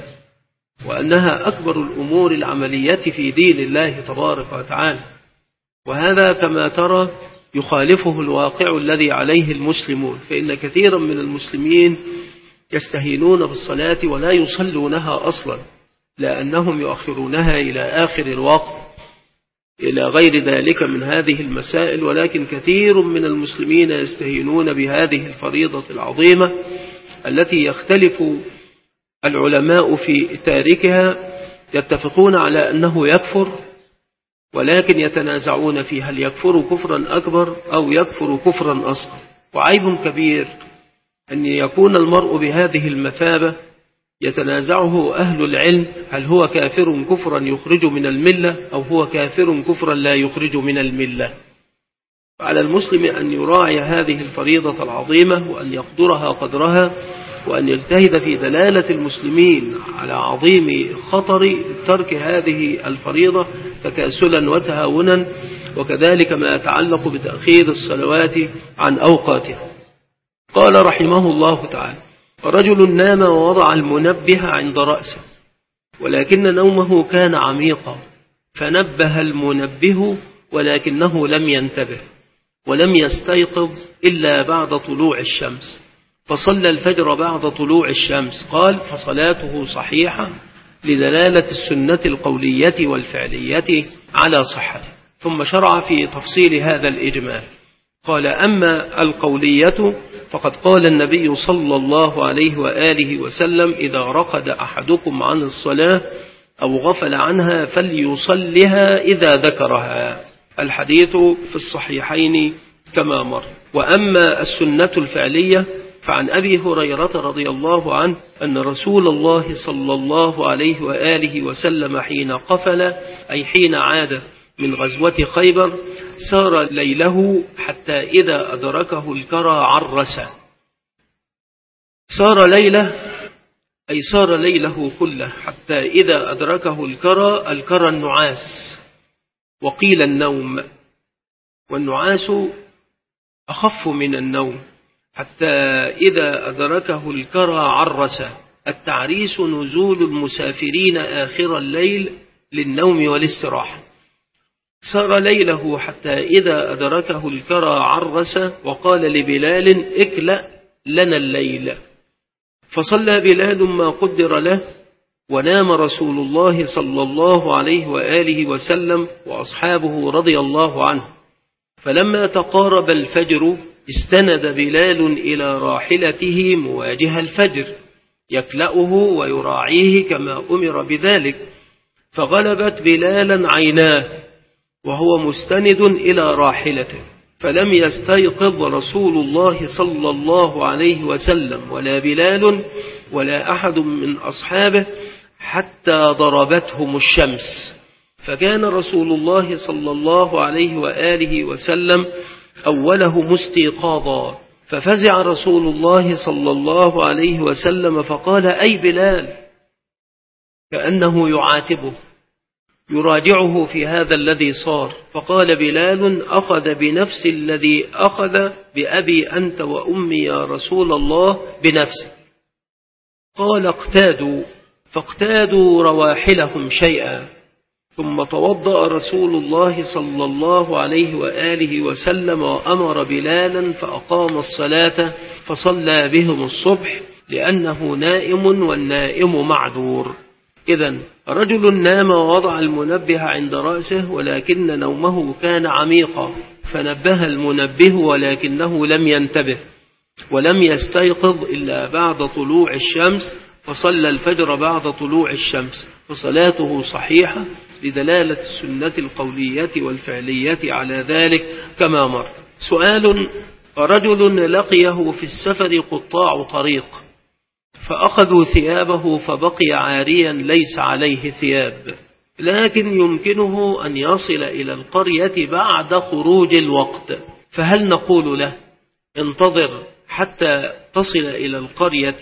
وأنها أكبر الأمور العملية في دين الله تبارك وتعالى. وهذا كما ترى يخالفه الواقع الذي عليه المسلمون، فإن كثيرا من المسلمين يستهينون بالصلاة ولا يصلونها أصلا، لأنهم يؤخرونها إلى آخر الوقت إلى غير ذلك من هذه المسائل. ولكن كثير من المسلمين يستهينون بهذه الفريضة العظيمة التي يختلف العلماء في تاركها، يتفقون على أنه يكفر، ولكن يتنازعون في هل يكفر كفرا أكبر أو يكفر كفرا أصغر. وعيب كبير أن يكون المرء بهذه المثابة يتنازعه أهل العلم هل هو كافر كفرا يخرج من الملة أو هو كافر كفرا لا يخرج من الملة. فعلى المسلم أن يراعي هذه الفريضة العظيمة وأن يقدرها قدرها، وأن يجتهد في دلالة المسلمين على عظيم خطر ترك هذه الفريضة تكاسلا وتهاونا، وكذلك ما يتعلق بتأخير الصلوات عن أوقاتها. قال رحمه الله تعالى: رجل نام ووضع المنبه عند رأسه، ولكن نومه كان عميقا، فنبه المنبه ولكنه لم ينتبه ولم يستيقظ إلا بعد طلوع الشمس، فصلى الفجر بعد طلوع الشمس. قال: فصلاته صحيحة لدلالة السنة القولية والفعلية على صحته. ثم شرع في تفصيل هذا الإجمال. قال: أما القولية فقد قال النبي صلى الله عليه وآله وسلم: إذا رقد أحدكم عن الصلاة أو غفل عنها فليصلها إذا ذكرها. الحديث في الصحيحين كما مر. وأما السنة الفعلية فعن أبي هريرة رضي الله عنه أن رسول الله صلى الله عليه وآله وسلم حين قفل أي حين عاد من غزوة خيبر سار ليله حتى إذا أدركه الكرى عرس. سار ليله أي سار ليله كله حتى إذا أدركه الكرى، الكرى النعاس، وقيل النوم، والنعاس أخف من النوم. حتى إذا أدركه الكرى عرس. التعريس نزول المسافرين آخر الليل للنوم والاستراحة. سار ليله حتى إذا أدركه الكرى عرس، وقال لبلال: اكلأ لنا الليل. فصلى بلال ما قدر له، ونام رسول الله صلى الله عليه وآله وسلم وأصحابه رضي الله عنه. فلما تقارب الفجر استند بلال إلى راحلته مواجه الفجر يكلأه ويراعيه كما أمر بذلك، فغلبت بلالا عيناه وهو مستند إلى راحلته، فلم يستيقظ رسول الله صلى الله عليه وسلم ولا بلال ولا أحد من أصحابه حتى ضربتهم الشمس. فكان رسول الله صلى الله عليه وآله وسلم أولهم استيقاظا، ففزع رسول الله صلى الله عليه وسلم فقال: أي بلال، كأنه يعاتبه. يراجعه في هذا الذي صار، فقال بلال: أخذ بنفس الذي أخذ بأبي أنت وأمي يا رسول الله بنفسه. قال: اقتادوا، فاقتادوا رواحلهم شيئا، ثم توضأ رسول الله صلى الله عليه وآله وسلم وأمر بلالا فأقام الصلاة فصلى بهم الصبح لأنه نائم والنائم معذور. إذن رجل نام ووضع المنبه عند رأسه ولكن نومه كان عميقا، فنبه المنبه ولكنه لم ينتبه ولم يستيقظ إلا بعد طلوع الشمس، فصلى الفجر بعد طلوع الشمس، فصلاته صحيحة لدلالة السنة القولية والفعلية على ذلك كما مر. سؤال: رجل لقيه في السفر قطاع طريق فأخذوا ثيابه فبقي عاريا ليس عليه ثياب، لكن يمكنه أن يصل إلى القرية بعد خروج الوقت، فهل نقول له انتظر حتى تصل إلى القرية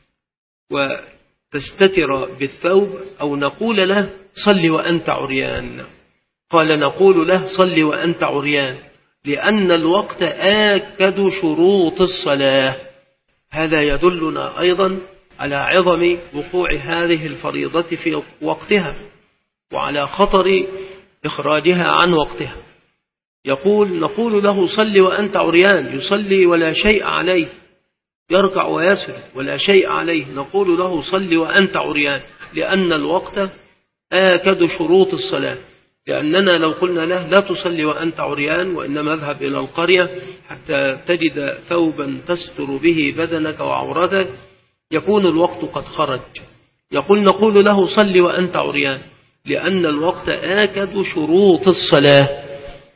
وتستتر بالثوب، أو نقول له صل وأنت عريان؟ قال: نقول له صل وأنت عريان، لأن الوقت آكد شروط الصلاة. هذا يدلنا أيضا على عظم وقوع هذه الفريضة في وقتها وعلى خطر إخراجها عن وقتها. يقول: نقول له صل وأنت عريان، يصلي ولا شيء عليه، يركع ويسجد ولا شيء عليه، نقول له صل وأنت عريان، لأن الوقت آكد شروط الصلاة. لأننا لو قلنا له لا تصلي وأنت عريان وإنما اذهب إلى القرية حتى تجد ثوبا تستر به بدنك وعورتك، يكون الوقت قد خرج. يقول: نقول له صل وأنت عريان، لأن الوقت آكد شروط الصلاة.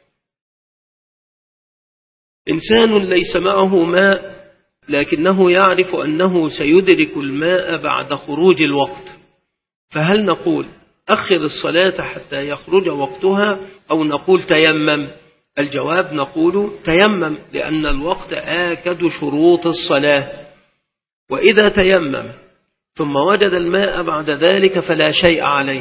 إنسان ليس معه ماء لكنه يعرف أنه سيدرك الماء بعد خروج الوقت، فهل نقول أخر الصلاة حتى يخرج وقتها أو نقول تيمم؟ الجواب: نقول تيمم، لأن الوقت آكد شروط الصلاة. وإذا تيمم ثم وجد الماء بعد ذلك فلا شيء عليه،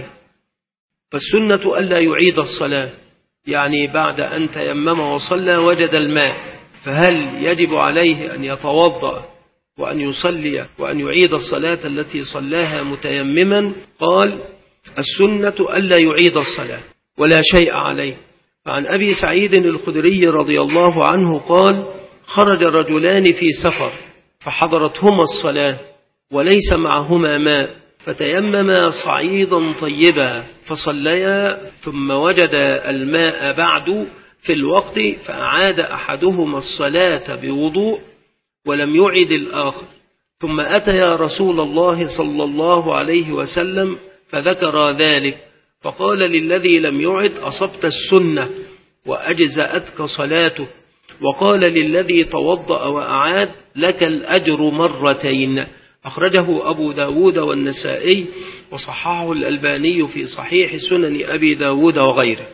فالسنة ألا يعيد الصلاة، يعني بعد أن تيمم وصلى وجد الماء، فهل يجب عليه أن يتوضأ وأن يصلي وأن يعيد الصلاة التي صلاها متيمما؟ قال: السنة ألا يعيد الصلاة ولا شيء عليه. فعن أبي سعيد الخدري رضي الله عنه قال: خرج رجلان في سفر فحضرتهما الصلاة وليس معهما ماء، فتيمما صعيدا طيبا فصليا، ثم وجد الماء بعد في الوقت فأعاد أحدهما الصلاة بوضوء ولم يعد الآخر، ثم أتيا رسول الله صلى الله عليه وسلم فذكر ذلك، فقال للذي لم يعد: أصبت السنة وأجزأتك صلاته، وقال للذي توضأ وأعاد: لك الأجر مرتين. أخرجه أبو داود والنسائي وصححه الألباني في صحيح سنن أبي داود وغيره.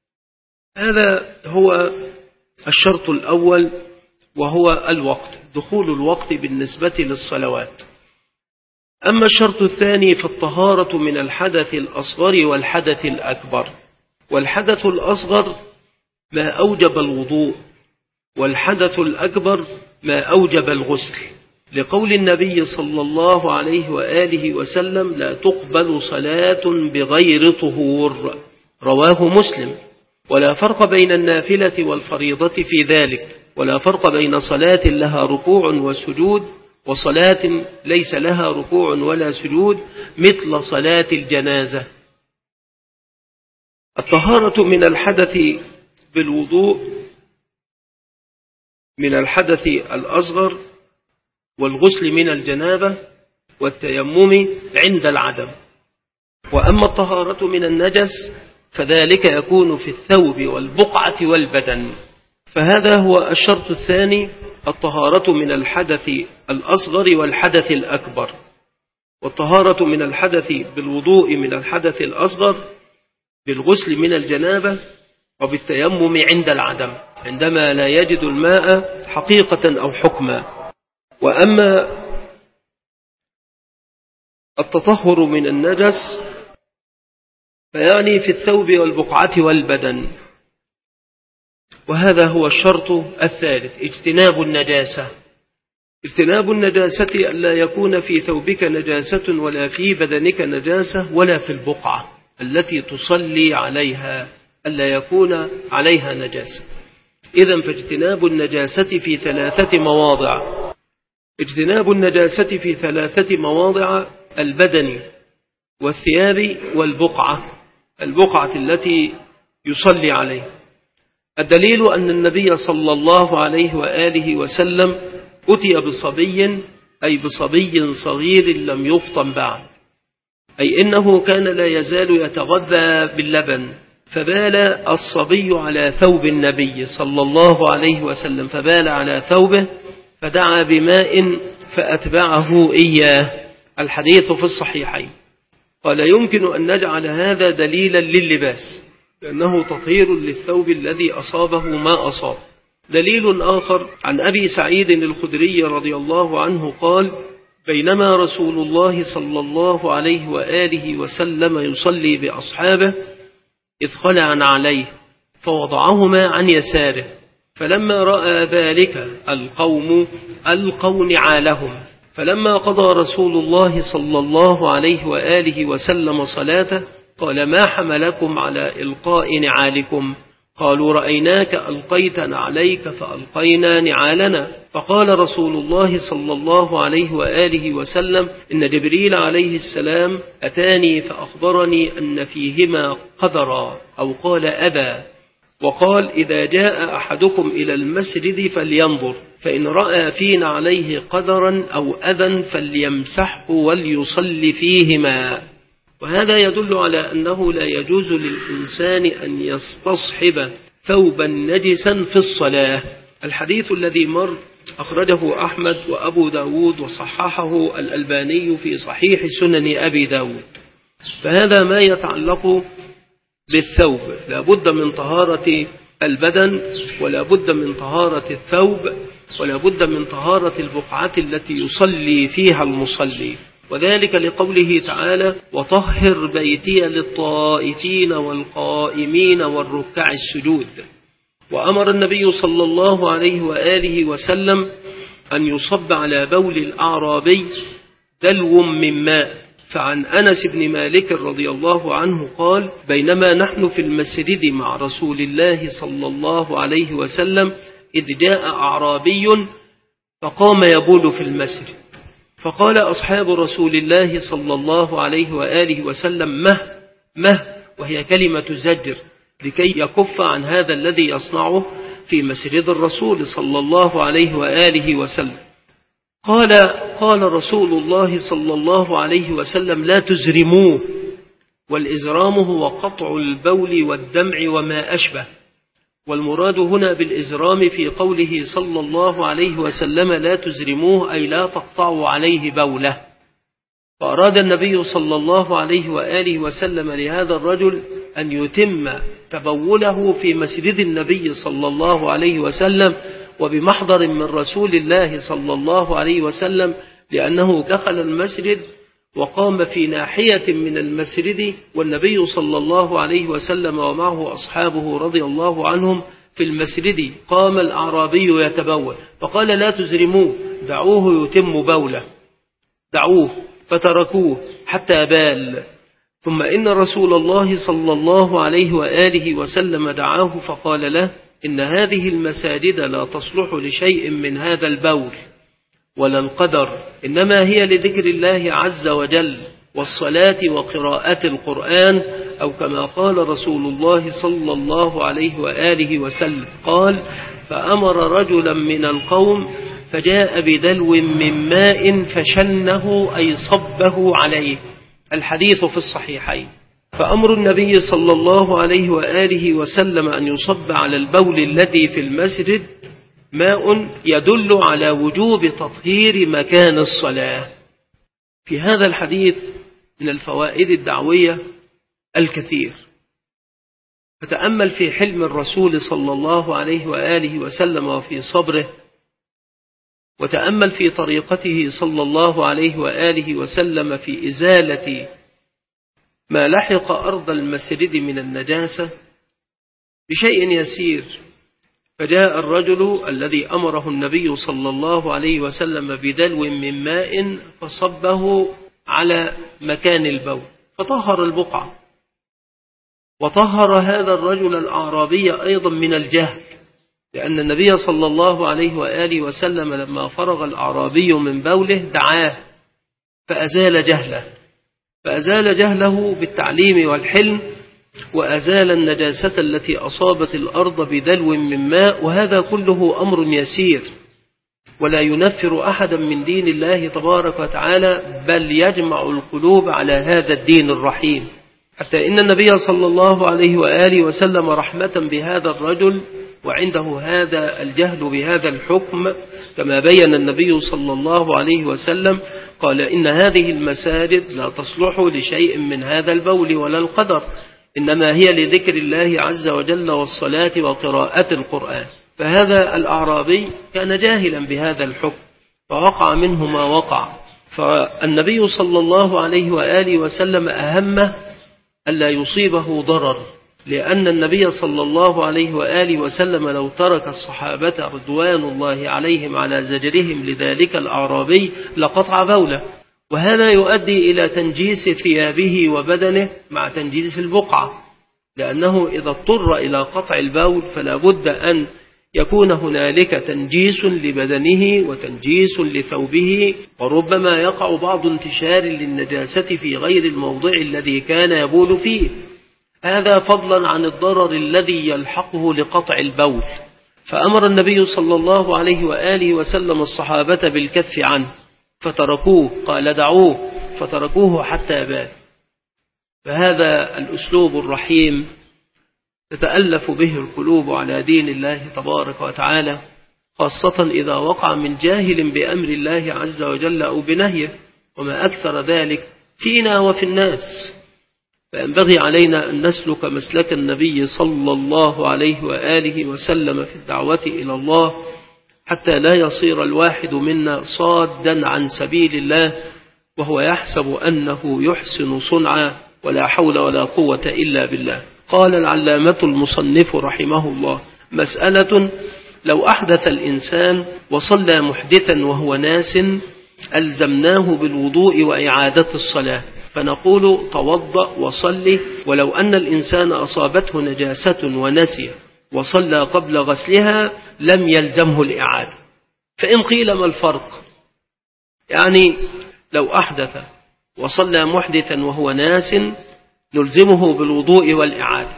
هذا هو الشرط الأول، وهو الوقت، دخول الوقت بالنسبة للصلوات. أما الشرط الثاني فالطهارة من الحدث الأصغر والحدث الأكبر. والحدث الأصغر ما أوجب الوضوء، والحدث الأكبر ما أوجب الغسل، لقول النبي صلى الله عليه وآله وسلم: لا تقبل صلاة بغير طهور، رواه مسلم. ولا فرق بين النافلة والفريضة في ذلك، ولا فرق بين صلاة لها ركوع وسجود وصلاة ليس لها ركوع ولا سجود، مثل صلاة الجنازة. الطهارة من الحدث بالوضوء، من الحدث الأصغر، والغسل من الجنابة، والتيمم عند العدم. وأما الطهارة من النجس فذلك يكون في الثوب والبقعة والبدن. فهذا هو الشرط الثاني، الطهارة من الحدث الأصغر والحدث الأكبر. والطهارة من الحدث بالوضوء من الحدث الأصغر، بالغسل من الجنابة، وبالتيمم عند العدم، عندما لا يجد الماء حقيقة أو حكما. وأما التطهر من النجس فيعني في الثوب والبقعة والبدن. وهذا هو الشرط الثالث، اجتناب النجاسة. اجتناب النجاسة ألا يكون في ثوبك نجاسة ولا في بدنك نجاسة ولا في البقعة التي تصلي عليها ألا يكون عليها نجاسة. إذن فاجتناب النجاسة في ثلاثة مواضع. اجتناب النجاسة في ثلاثة مواضع: البدن والثياب والبقعة، البقعة التي يصلي عليها. الدليل أن النبي صلى الله عليه وآله وسلم أتي بصبي، أي بصبي صغير لم يفطم بعد، أي إنه كان لا يزال يتغذى باللبن، فبال الصبي على ثوب النبي صلى الله عليه وسلم، فبال على ثوبه فدعا بماء فأتبعه إياه. الحديث في الصحيحين. قال يمكن أن نجعل هذا دليلا لللباس، لأنه تطهير للثوب الذي أصابه ما أصاب. دليل آخر عن أبي سعيد الخدري رضي الله عنه قال: بينما رسول الله صلى الله عليه وآله وسلم يصلي بأصحابه إذ خلع عليه فوضعهما عن يساره، فلما رأى ذلك القوم ألقوا نعالهم، فلما قضى رسول الله صلى الله عليه وآله وسلم صلاته قال: ما حملكم على إلقاء نعالكم؟ قالوا: رأيناك ألقيت نعليك فألقينا نعالنا. فقال رسول الله صلى الله عليه وآله وسلم: إن جبريل عليه السلام أتاني فأخبرني أن فيهما قذرا، أو قال أذى، وقال: إذا جاء أحدكم إلى المسجد فلينظر، فإن رأى فينا عليه قذرا أو أذى فليمسحه وليصلي فيهما. وهذا يدل على أنه لا يجوز للإنسان أن يستصحب ثوبا نجسا في الصلاة. الحديث الذي مر أخرجه أحمد وأبو داود وصححه الألباني في صحيح سنن أبي داود. فهذا ما يتعلق بالثوب، لا بد من طهارة البدن، ولا بد من طهارة الثوب، ولا بد من طهارة البقعة التي يصلي فيها المصلي، وذلك لقوله تعالى: وطهر بيتي للطائفين والقائمين والركع السجود. وأمر النبي صلى الله عليه وآله وسلم أن يصب على بول الأعرابي دلو من ماء. فعن أنس بن مالك رضي الله عنه قال: بينما نحن في المسجد مع رسول الله صلى الله عليه وسلم إذ جاء أعرابي فقام يبول في المسجد، فقال أصحاب رسول الله صلى الله عليه وآله وسلم: مه مه، وهي كلمة زجر لكي يكف عن هذا الذي يصنعه في مسجد الرسول صلى الله عليه وآله وسلم. قال قال رسول الله صلى الله عليه وسلم: لا تزرموه. والإزرام هو قطع البول والدمع وما أشبه، والمراد هنا بالإزرام في قوله صلى الله عليه وسلم: لا تزرموه، أي لا تقطعوا عليه بوله. فأراد النبي صلى الله عليه وآله وسلم لهذا الرجل أن يتم تبوله في مسجد النبي صلى الله عليه وسلم وبمحضر من رسول الله صلى الله عليه وسلم، لأنه دخل المسجد وقام في ناحية من المسجد والنبي صلى الله عليه وسلم ومعه أصحابه رضي الله عنهم في المسجد. قام الأعرابي يتبول فقال: لا تزرموه، دعوه يتم بوله، دعوه، فتركوه حتى بال. ثم إن رسول الله صلى الله عليه وآله وسلم دعاه فقال له: إن هذه المساجد لا تصلح لشيء من هذا البول ولا القدر، إنما هي لذكر الله عز وجل والصلاة وقراءة القرآن، أو كما قال رسول الله صلى الله عليه وآله وسلم قال: فأمر رجلا من القوم فجاء بدلو من ماء فشنه، أي صبه عليه. الحديث في الصحيحين. فأمر النبي صلى الله عليه وآله وسلم أن يصب على البول الذي في المسجد ماء يدل على وجوب تطهير مكان الصلاة. في هذا الحديث من الفوائد الدعوية الكثير، فتأمل في حلم الرسول صلى الله عليه وآله وسلم وفي صبره، وتأمل في طريقته صلى الله عليه وآله وسلم في إزالة ما لحق أرض المسجد من النجاسة بشيء يسير، فجاء الرجل الذي أمره النبي صلى الله عليه وسلم بدلو من ماء فصبه على مكان البول فطهر البقعة. وطهر هذا الرجل الأعرابي أيضا من الجهل، لأن النبي صلى الله عليه وآله وسلم لما فرغ الأعرابي من بوله دعاه فأزال جهله فأزال جهله بالتعليم والحلم، وأزال النجاسة التي أصابت الأرض بدلو من ماء. وهذا كله أمر يسير ولا ينفر أحدا من دين الله تبارك وتعالى، بل يجمع القلوب على هذا الدين الرحيم، حتى إن النبي صلى الله عليه وآله وسلم رحمة بهذا الرجل وعنده هذا الجهل بهذا الحكم، كما بين النبي صلى الله عليه وسلم قال إن هذه المساجد لا تصلح لشيء من هذا البول ولا القدر، إنما هي لذكر الله عز وجل والصلاة وقراءة القرآن. فهذا الأعرابي كان جاهلا بهذا الحكم فوقع منه ما وقع، فالنبي صلى الله عليه وآله وسلم أهمه ألا يصيبه ضرر، لأن النبي صلى الله عليه وآله وسلم لو ترك الصحابة رضوان الله عليهم على زجرهم لذلك الأعرابي لقطع بوله، وهذا يؤدي إلى تنجيس ثيابه وبدنه مع تنجيس البقعة، لأنه إذا اضطر إلى قطع البول فلا بد أن يكون هنالك تنجيس لبدنه وتنجيس لثوبه، وربما يقع بعض انتشار للنجاسة في غير الموضع الذي كان يبول فيه، هذا فضلا عن الضرر الذي يلحقه لقطع البول. فأمر النبي صلى الله عليه وآله وسلم الصحابة بالكف عنه فتركوه، قال دعوه فتركوه حتى بات. فهذا الأسلوب الرحيم تتألف به القلوب على دين الله تبارك وتعالى، خاصة إذا وقع من جاهل بأمر الله عز وجل أو بنهيه، وما أكثر ذلك فينا وفي الناس. فينبغي علينا أن نسلك مسلك النبي صلى الله عليه وآله وسلم في الدعوة إلى الله، حتى لا يصير الواحد منا صادا عن سبيل الله وهو يحسب أنه يحسن صنعا ولا حول ولا قوة إلا بالله. قال العلامة المصنف رحمه الله: مسألة: لو أحدث الإنسان وصلى محدثا وهو ناس ألزمناه بالوضوء وإعادة الصلاة، فنقول توضأ وصلي، ولو أن الإنسان أصابته نجاسة ونسي وصلى قبل غسلها لم يلزمه الإعادة. فإن قيل ما الفرق؟ يعني لو أحدث وصلى محدثا وهو ناس نلزمه بالوضوء والإعادة،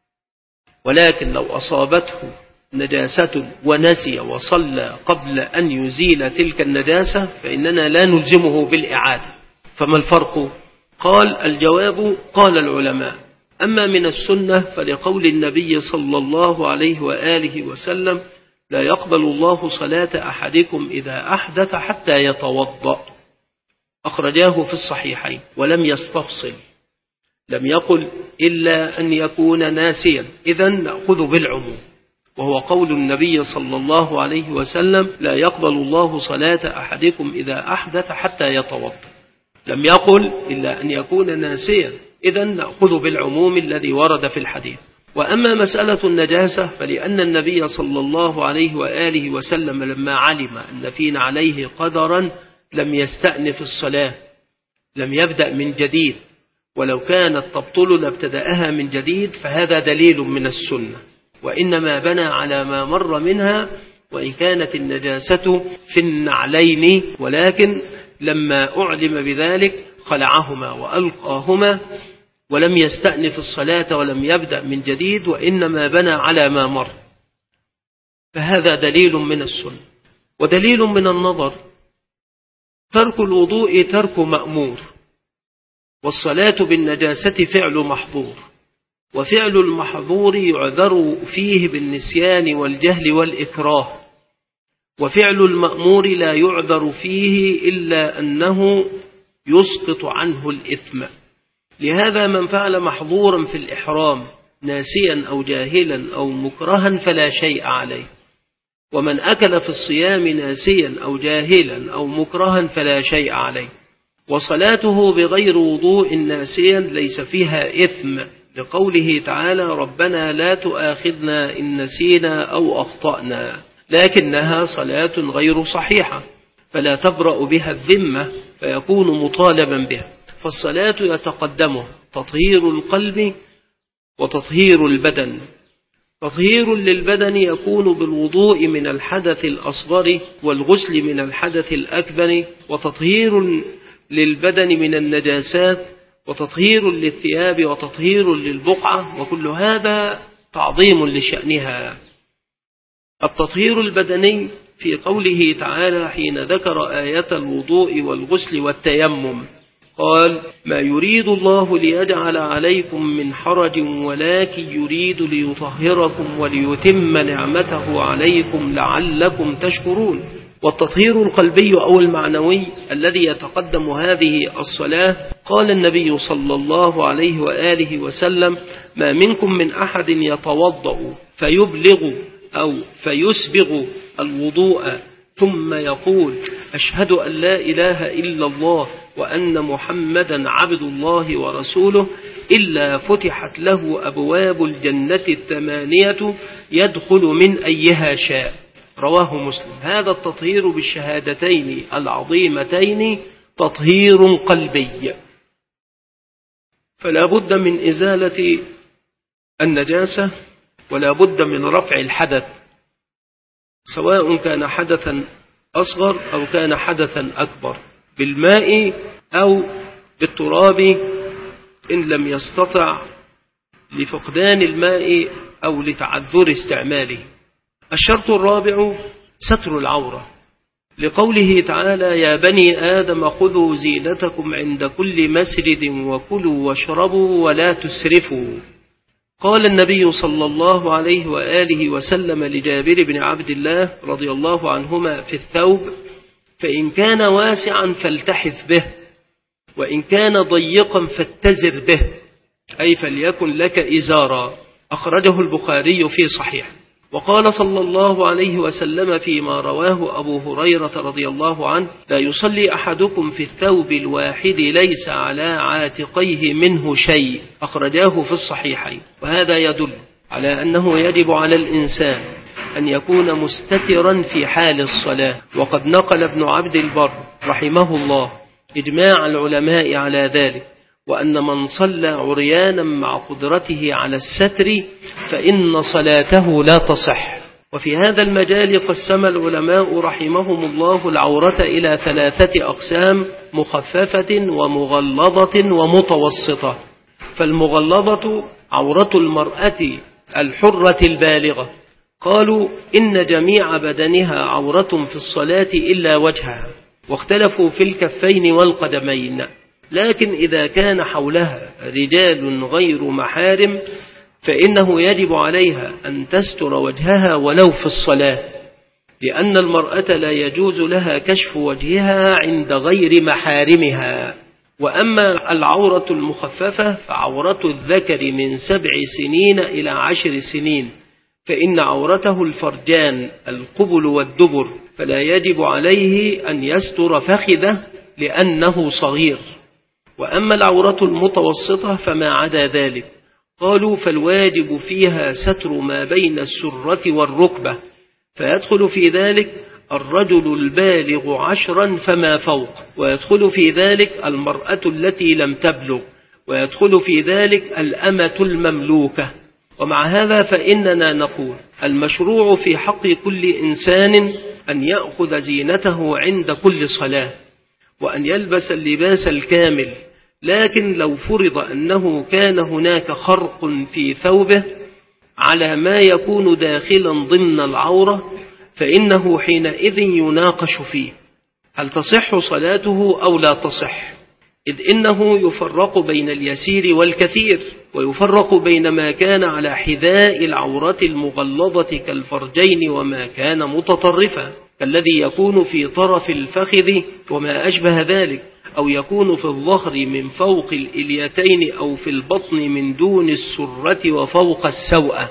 ولكن لو أصابته نجاسة ونسي وصلى قبل أن يزيل تلك النجاسة فإننا لا نلزمه بالإعادة. فما الفرق؟ قال: الجواب: قال العلماء: أما من السنة فلقول النبي صلى الله عليه وآله وسلم: لا يقبل الله صلاة أحدكم إذا أحدث حتى يتوضأ، أخرجاه في الصحيحين، ولم يستفصل، لم يقل إلا أن يكون ناسيا، إذن نأخذ بالعموم، وهو قول النبي صلى الله عليه وسلم: لا يقبل الله صلاة أحدكم إذا أحدث حتى يتوضأ، لم يقل إلا أن يكون ناسيا، إذن نأخذ بالعموم الذي ورد في الحديث. وأما مسألة النجاسة فلأن النبي صلى الله عليه وآله وسلم لما علم أن فينا عليه قدرا لم يستأنف الصلاة، لم يبدأ من جديد، ولو كانت تبطل لابتدأها من جديد، فهذا دليل من السنة، وإنما بنى على ما مر منها، وإن كانت النجاسة في النعلين، ولكن لما أعلم بذلك خلعهما وألقاهما ولم يستأنف الصلاة ولم يبدأ من جديد، وإنما بنى على ما مر، فهذا دليل من السنة. ودليل من النظر: ترك الوضوء ترك مأمور، والصلاة بالنجاسة فعل محظور، وفعل المحظور يعذر فيه بالنسيان والجهل والإكراه، وفعل المأمور لا يعذر فيه إلا أنه يسقط عنه الإثم. لهذا من فعل محظورا في الإحرام ناسيا أو جاهلا أو مكرها فلا شيء عليه، ومن أكل في الصيام ناسيا أو جاهلا أو مكرها فلا شيء عليه، وصلاته بغير وضوء ناسيا ليس فيها إثم، لقوله تعالى ربنا لا تؤاخذنا إن نسينا أو أخطأنا، لكنها صلاة غير صحيحة فلا تبرأ بها الذمة فيكون مطالبا بها. فالصلاة يتقدمه تطهير القلب وتطهير البدن. تطهير للبدن يكون بالوضوء من الحدث الأصغر والغسل من الحدث الأكبر، وتطهير للبدن من النجاسات، وتطهير للثياب، وتطهير للبقعة، وكل هذا تعظيم لشأنها. التطهير البدني في قوله تعالى حين ذكر آية الوضوء والغسل والتيمم قال ما يريد الله ليجعل عليكم من حرج ولكن يريد ليطهركم وليتم نعمته عليكم لعلكم تشكرون. والتطهير القلبي أو المعنوي الذي يتقدم هذه الصلاة قال النبي صلى الله عليه وآله وسلم ما منكم من أحد يتوضأ فيبلغ أو فيسبغ الوضوء ثم يقول أشهد أن لا إله إلا الله وأن محمدا عبد الله ورسوله إلا فتحت له أبواب الجنة الثمانية يدخل من أيها شاء. رواه مسلم. هذا التطهير بالشهادتين العظيمتين تطهير قلبي، فلا بد من إزالة النجاسة ولا بد من رفع الحدث، سواء كان حدثا أصغر أو كان حدثا أكبر، بالماء أو بالتراب إن لم يستطع لفقدان الماء أو لتعذر استعماله. الشرط الرابع ستر العورة، لقوله تعالى يا بني آدم خذوا زينتكم عند كل مسجد وكلوا واشربوا ولا تسرفوا. قال النبي صلى الله عليه وآله وسلم لجابر بن عبد الله رضي الله عنهما في الثوب فإن كان واسعا فالتحف به وإن كان ضيقا فاتزر به، أي فليكن لك إزارا. أخرجه البخاري في صحيح. وقال صلى الله عليه وسلم فيما رواه أبو هريرة رضي الله عنه لا يصلي أحدكم في الثوب الواحد ليس على عاتقيه منه شيء. أخرجاه في الصحيحين. وهذا يدل على أنه يجب على الإنسان أن يكون مستترا في حال الصلاة. وقد نقل ابن عبد البر رحمه الله إجماع العلماء على ذلك، وأن من صلى عريانا مع قدرته على الستر فإن صلاته لا تصح. وفي هذا المجال قسم العلماء رحمهم الله العورة إلى ثلاثة أقسام: مخففة ومغلظة ومتوسطة. فالمغلظة عورة المرأة الحرة البالغة، قالوا إن جميع بدنها عورة في الصلاة إلا وجهها، واختلفوا في الكفين والقدمين، لكن إذا كان حولها رجال غير محارم فإنه يجب عليها أن تستر وجهها ولو في الصلاة، لأن المرأة لا يجوز لها كشف وجهها عند غير محارمها. وأما العورة المخففة فعورة الذكر من سبع سنين إلى عشر سنين، فإن عورته الفرجان القبل والدبر، فلا يجب عليه أن يستر فخذه لأنه صغير. وأما العورة المتوسطة فما عدا ذلك، قالوا فالواجب فيها ستر ما بين السرة والركبة، فيدخل في ذلك الرجل البالغ عشرا فما فوق، ويدخل في ذلك المرأة التي لم تبلغ، ويدخل في ذلك الأمة المملوكة. ومع هذا فإننا نقول المشروع في حق كل إنسان أن يأخذ زينته عند كل صلاة وأن يلبس اللباس الكامل، لكن لو فرض أنه كان هناك خرق في ثوبه على ما يكون داخلا ضمن العورة فإنه حينئذ يناقش فيه هل تصح صلاته أو لا تصح، إذ إنه يفرق بين اليسير والكثير، ويفرق بين ما كان على حذاء العورة المغلظة كالفرجين وما كان متطرفا كالذي يكون في طرف الفخذ وما أشبه ذلك، أو يكون في الظهر من فوق الإليتين، أو في البطن من دون السرة وفوق السوأة.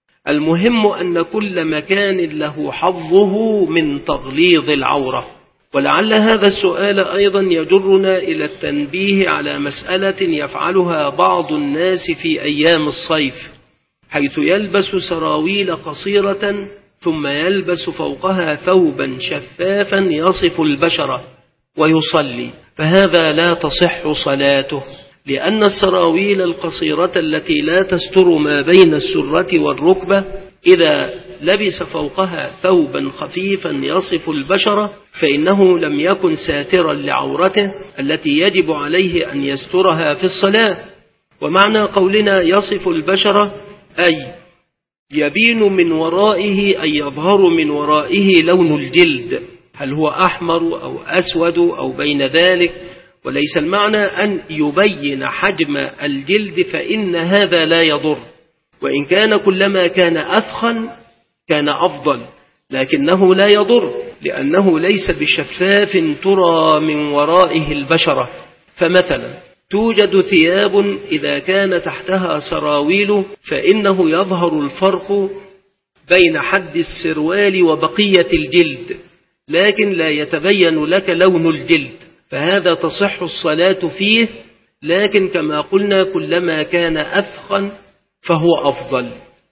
المهم أن كل مكان له حظه من تغليظ العورة. ولعل هذا السؤال أيضا يجرنا إلى التنبيه على مسألة يفعلها بعض الناس في أيام الصيف، حيث يلبس سراويل قصيرة ثم يلبس فوقها ثوبا شفافا يصف البشرة ويصلي، فهذا لا تصح صلاته، لأن السراويل القصيرة التي لا تستر ما بين السرة والركبة إذا لبس فوقها ثوبا خفيفا يصف البشرة فإنه لم يكن ساترا لعورته التي يجب عليه أن يسترها في الصلاة. ومعنى قولنا يصف البشرة أي يبين من ورائه، أي يظهر من ورائه لون الجلد، هل هو أحمر أو أسود أو بين ذلك، وليس المعنى أن يبين حجم الجلد، فإن هذا لا يضر، وإن كان كلما كان أثخن كان أفضل، لكنه لا يضر لأنه ليس بشفاف ترى من ورائه البشرة. فمثلا توجد ثياب إذا كان تحتها سراويل فإنه يظهر الفرق بين حد السروال وبقية الجلد، لكن لا يتبين لك لون الجلد، فهذا تصح الصلاة فيه، لكن كما قلنا كلما كان أثخن فهو أفضل.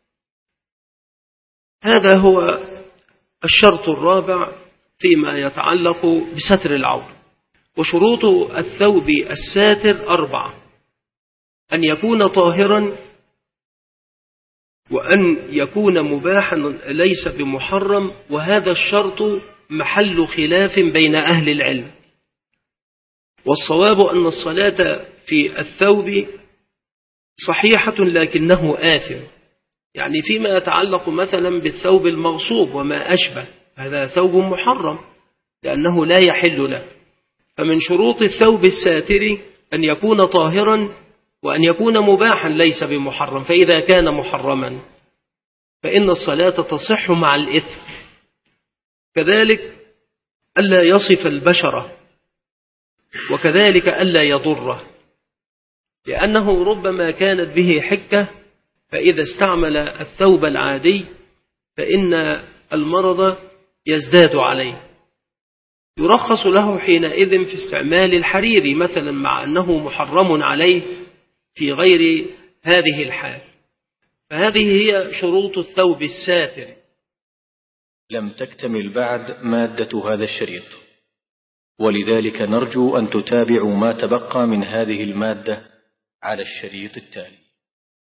هذا هو الشرط الرابع فيما يتعلق بستر العورة. وشروط الثوب الساتر أربعة: أن يكون طاهرا، وأن يكون مباحا ليس بمحرم، وهذا الشرط محل خلاف بين أهل العلم، والصواب أن الصلاة في الثوب صحيحة لكنه آثم، يعني فيما يتعلق مثلا بالثوب المغصوب وما أشبه، هذا ثوب محرم لأنه لا يحل له. فمن شروط الثوب الساتر أن يكون طاهرا وأن يكون مباحا ليس بمحرم، فإذا كان محرما فإن الصلاة تصح مع الإثم. كذلك ألا يصف البشرة، وكذلك ألا يضره، لأنه ربما كانت به حكة، فإذا استعمل الثوب العادي فإن المرض يزداد عليه، يرخص له حينئذ في استعمال الحرير مثلا، مع أنه محرم عليه في غير هذه الحال. فهذه هي شروط الثوب الساتر. لم تكتمل بعد مادة هذا الشريط، ولذلك نرجو أن تتابعوا ما تبقى من هذه المادة على الشريط التالي.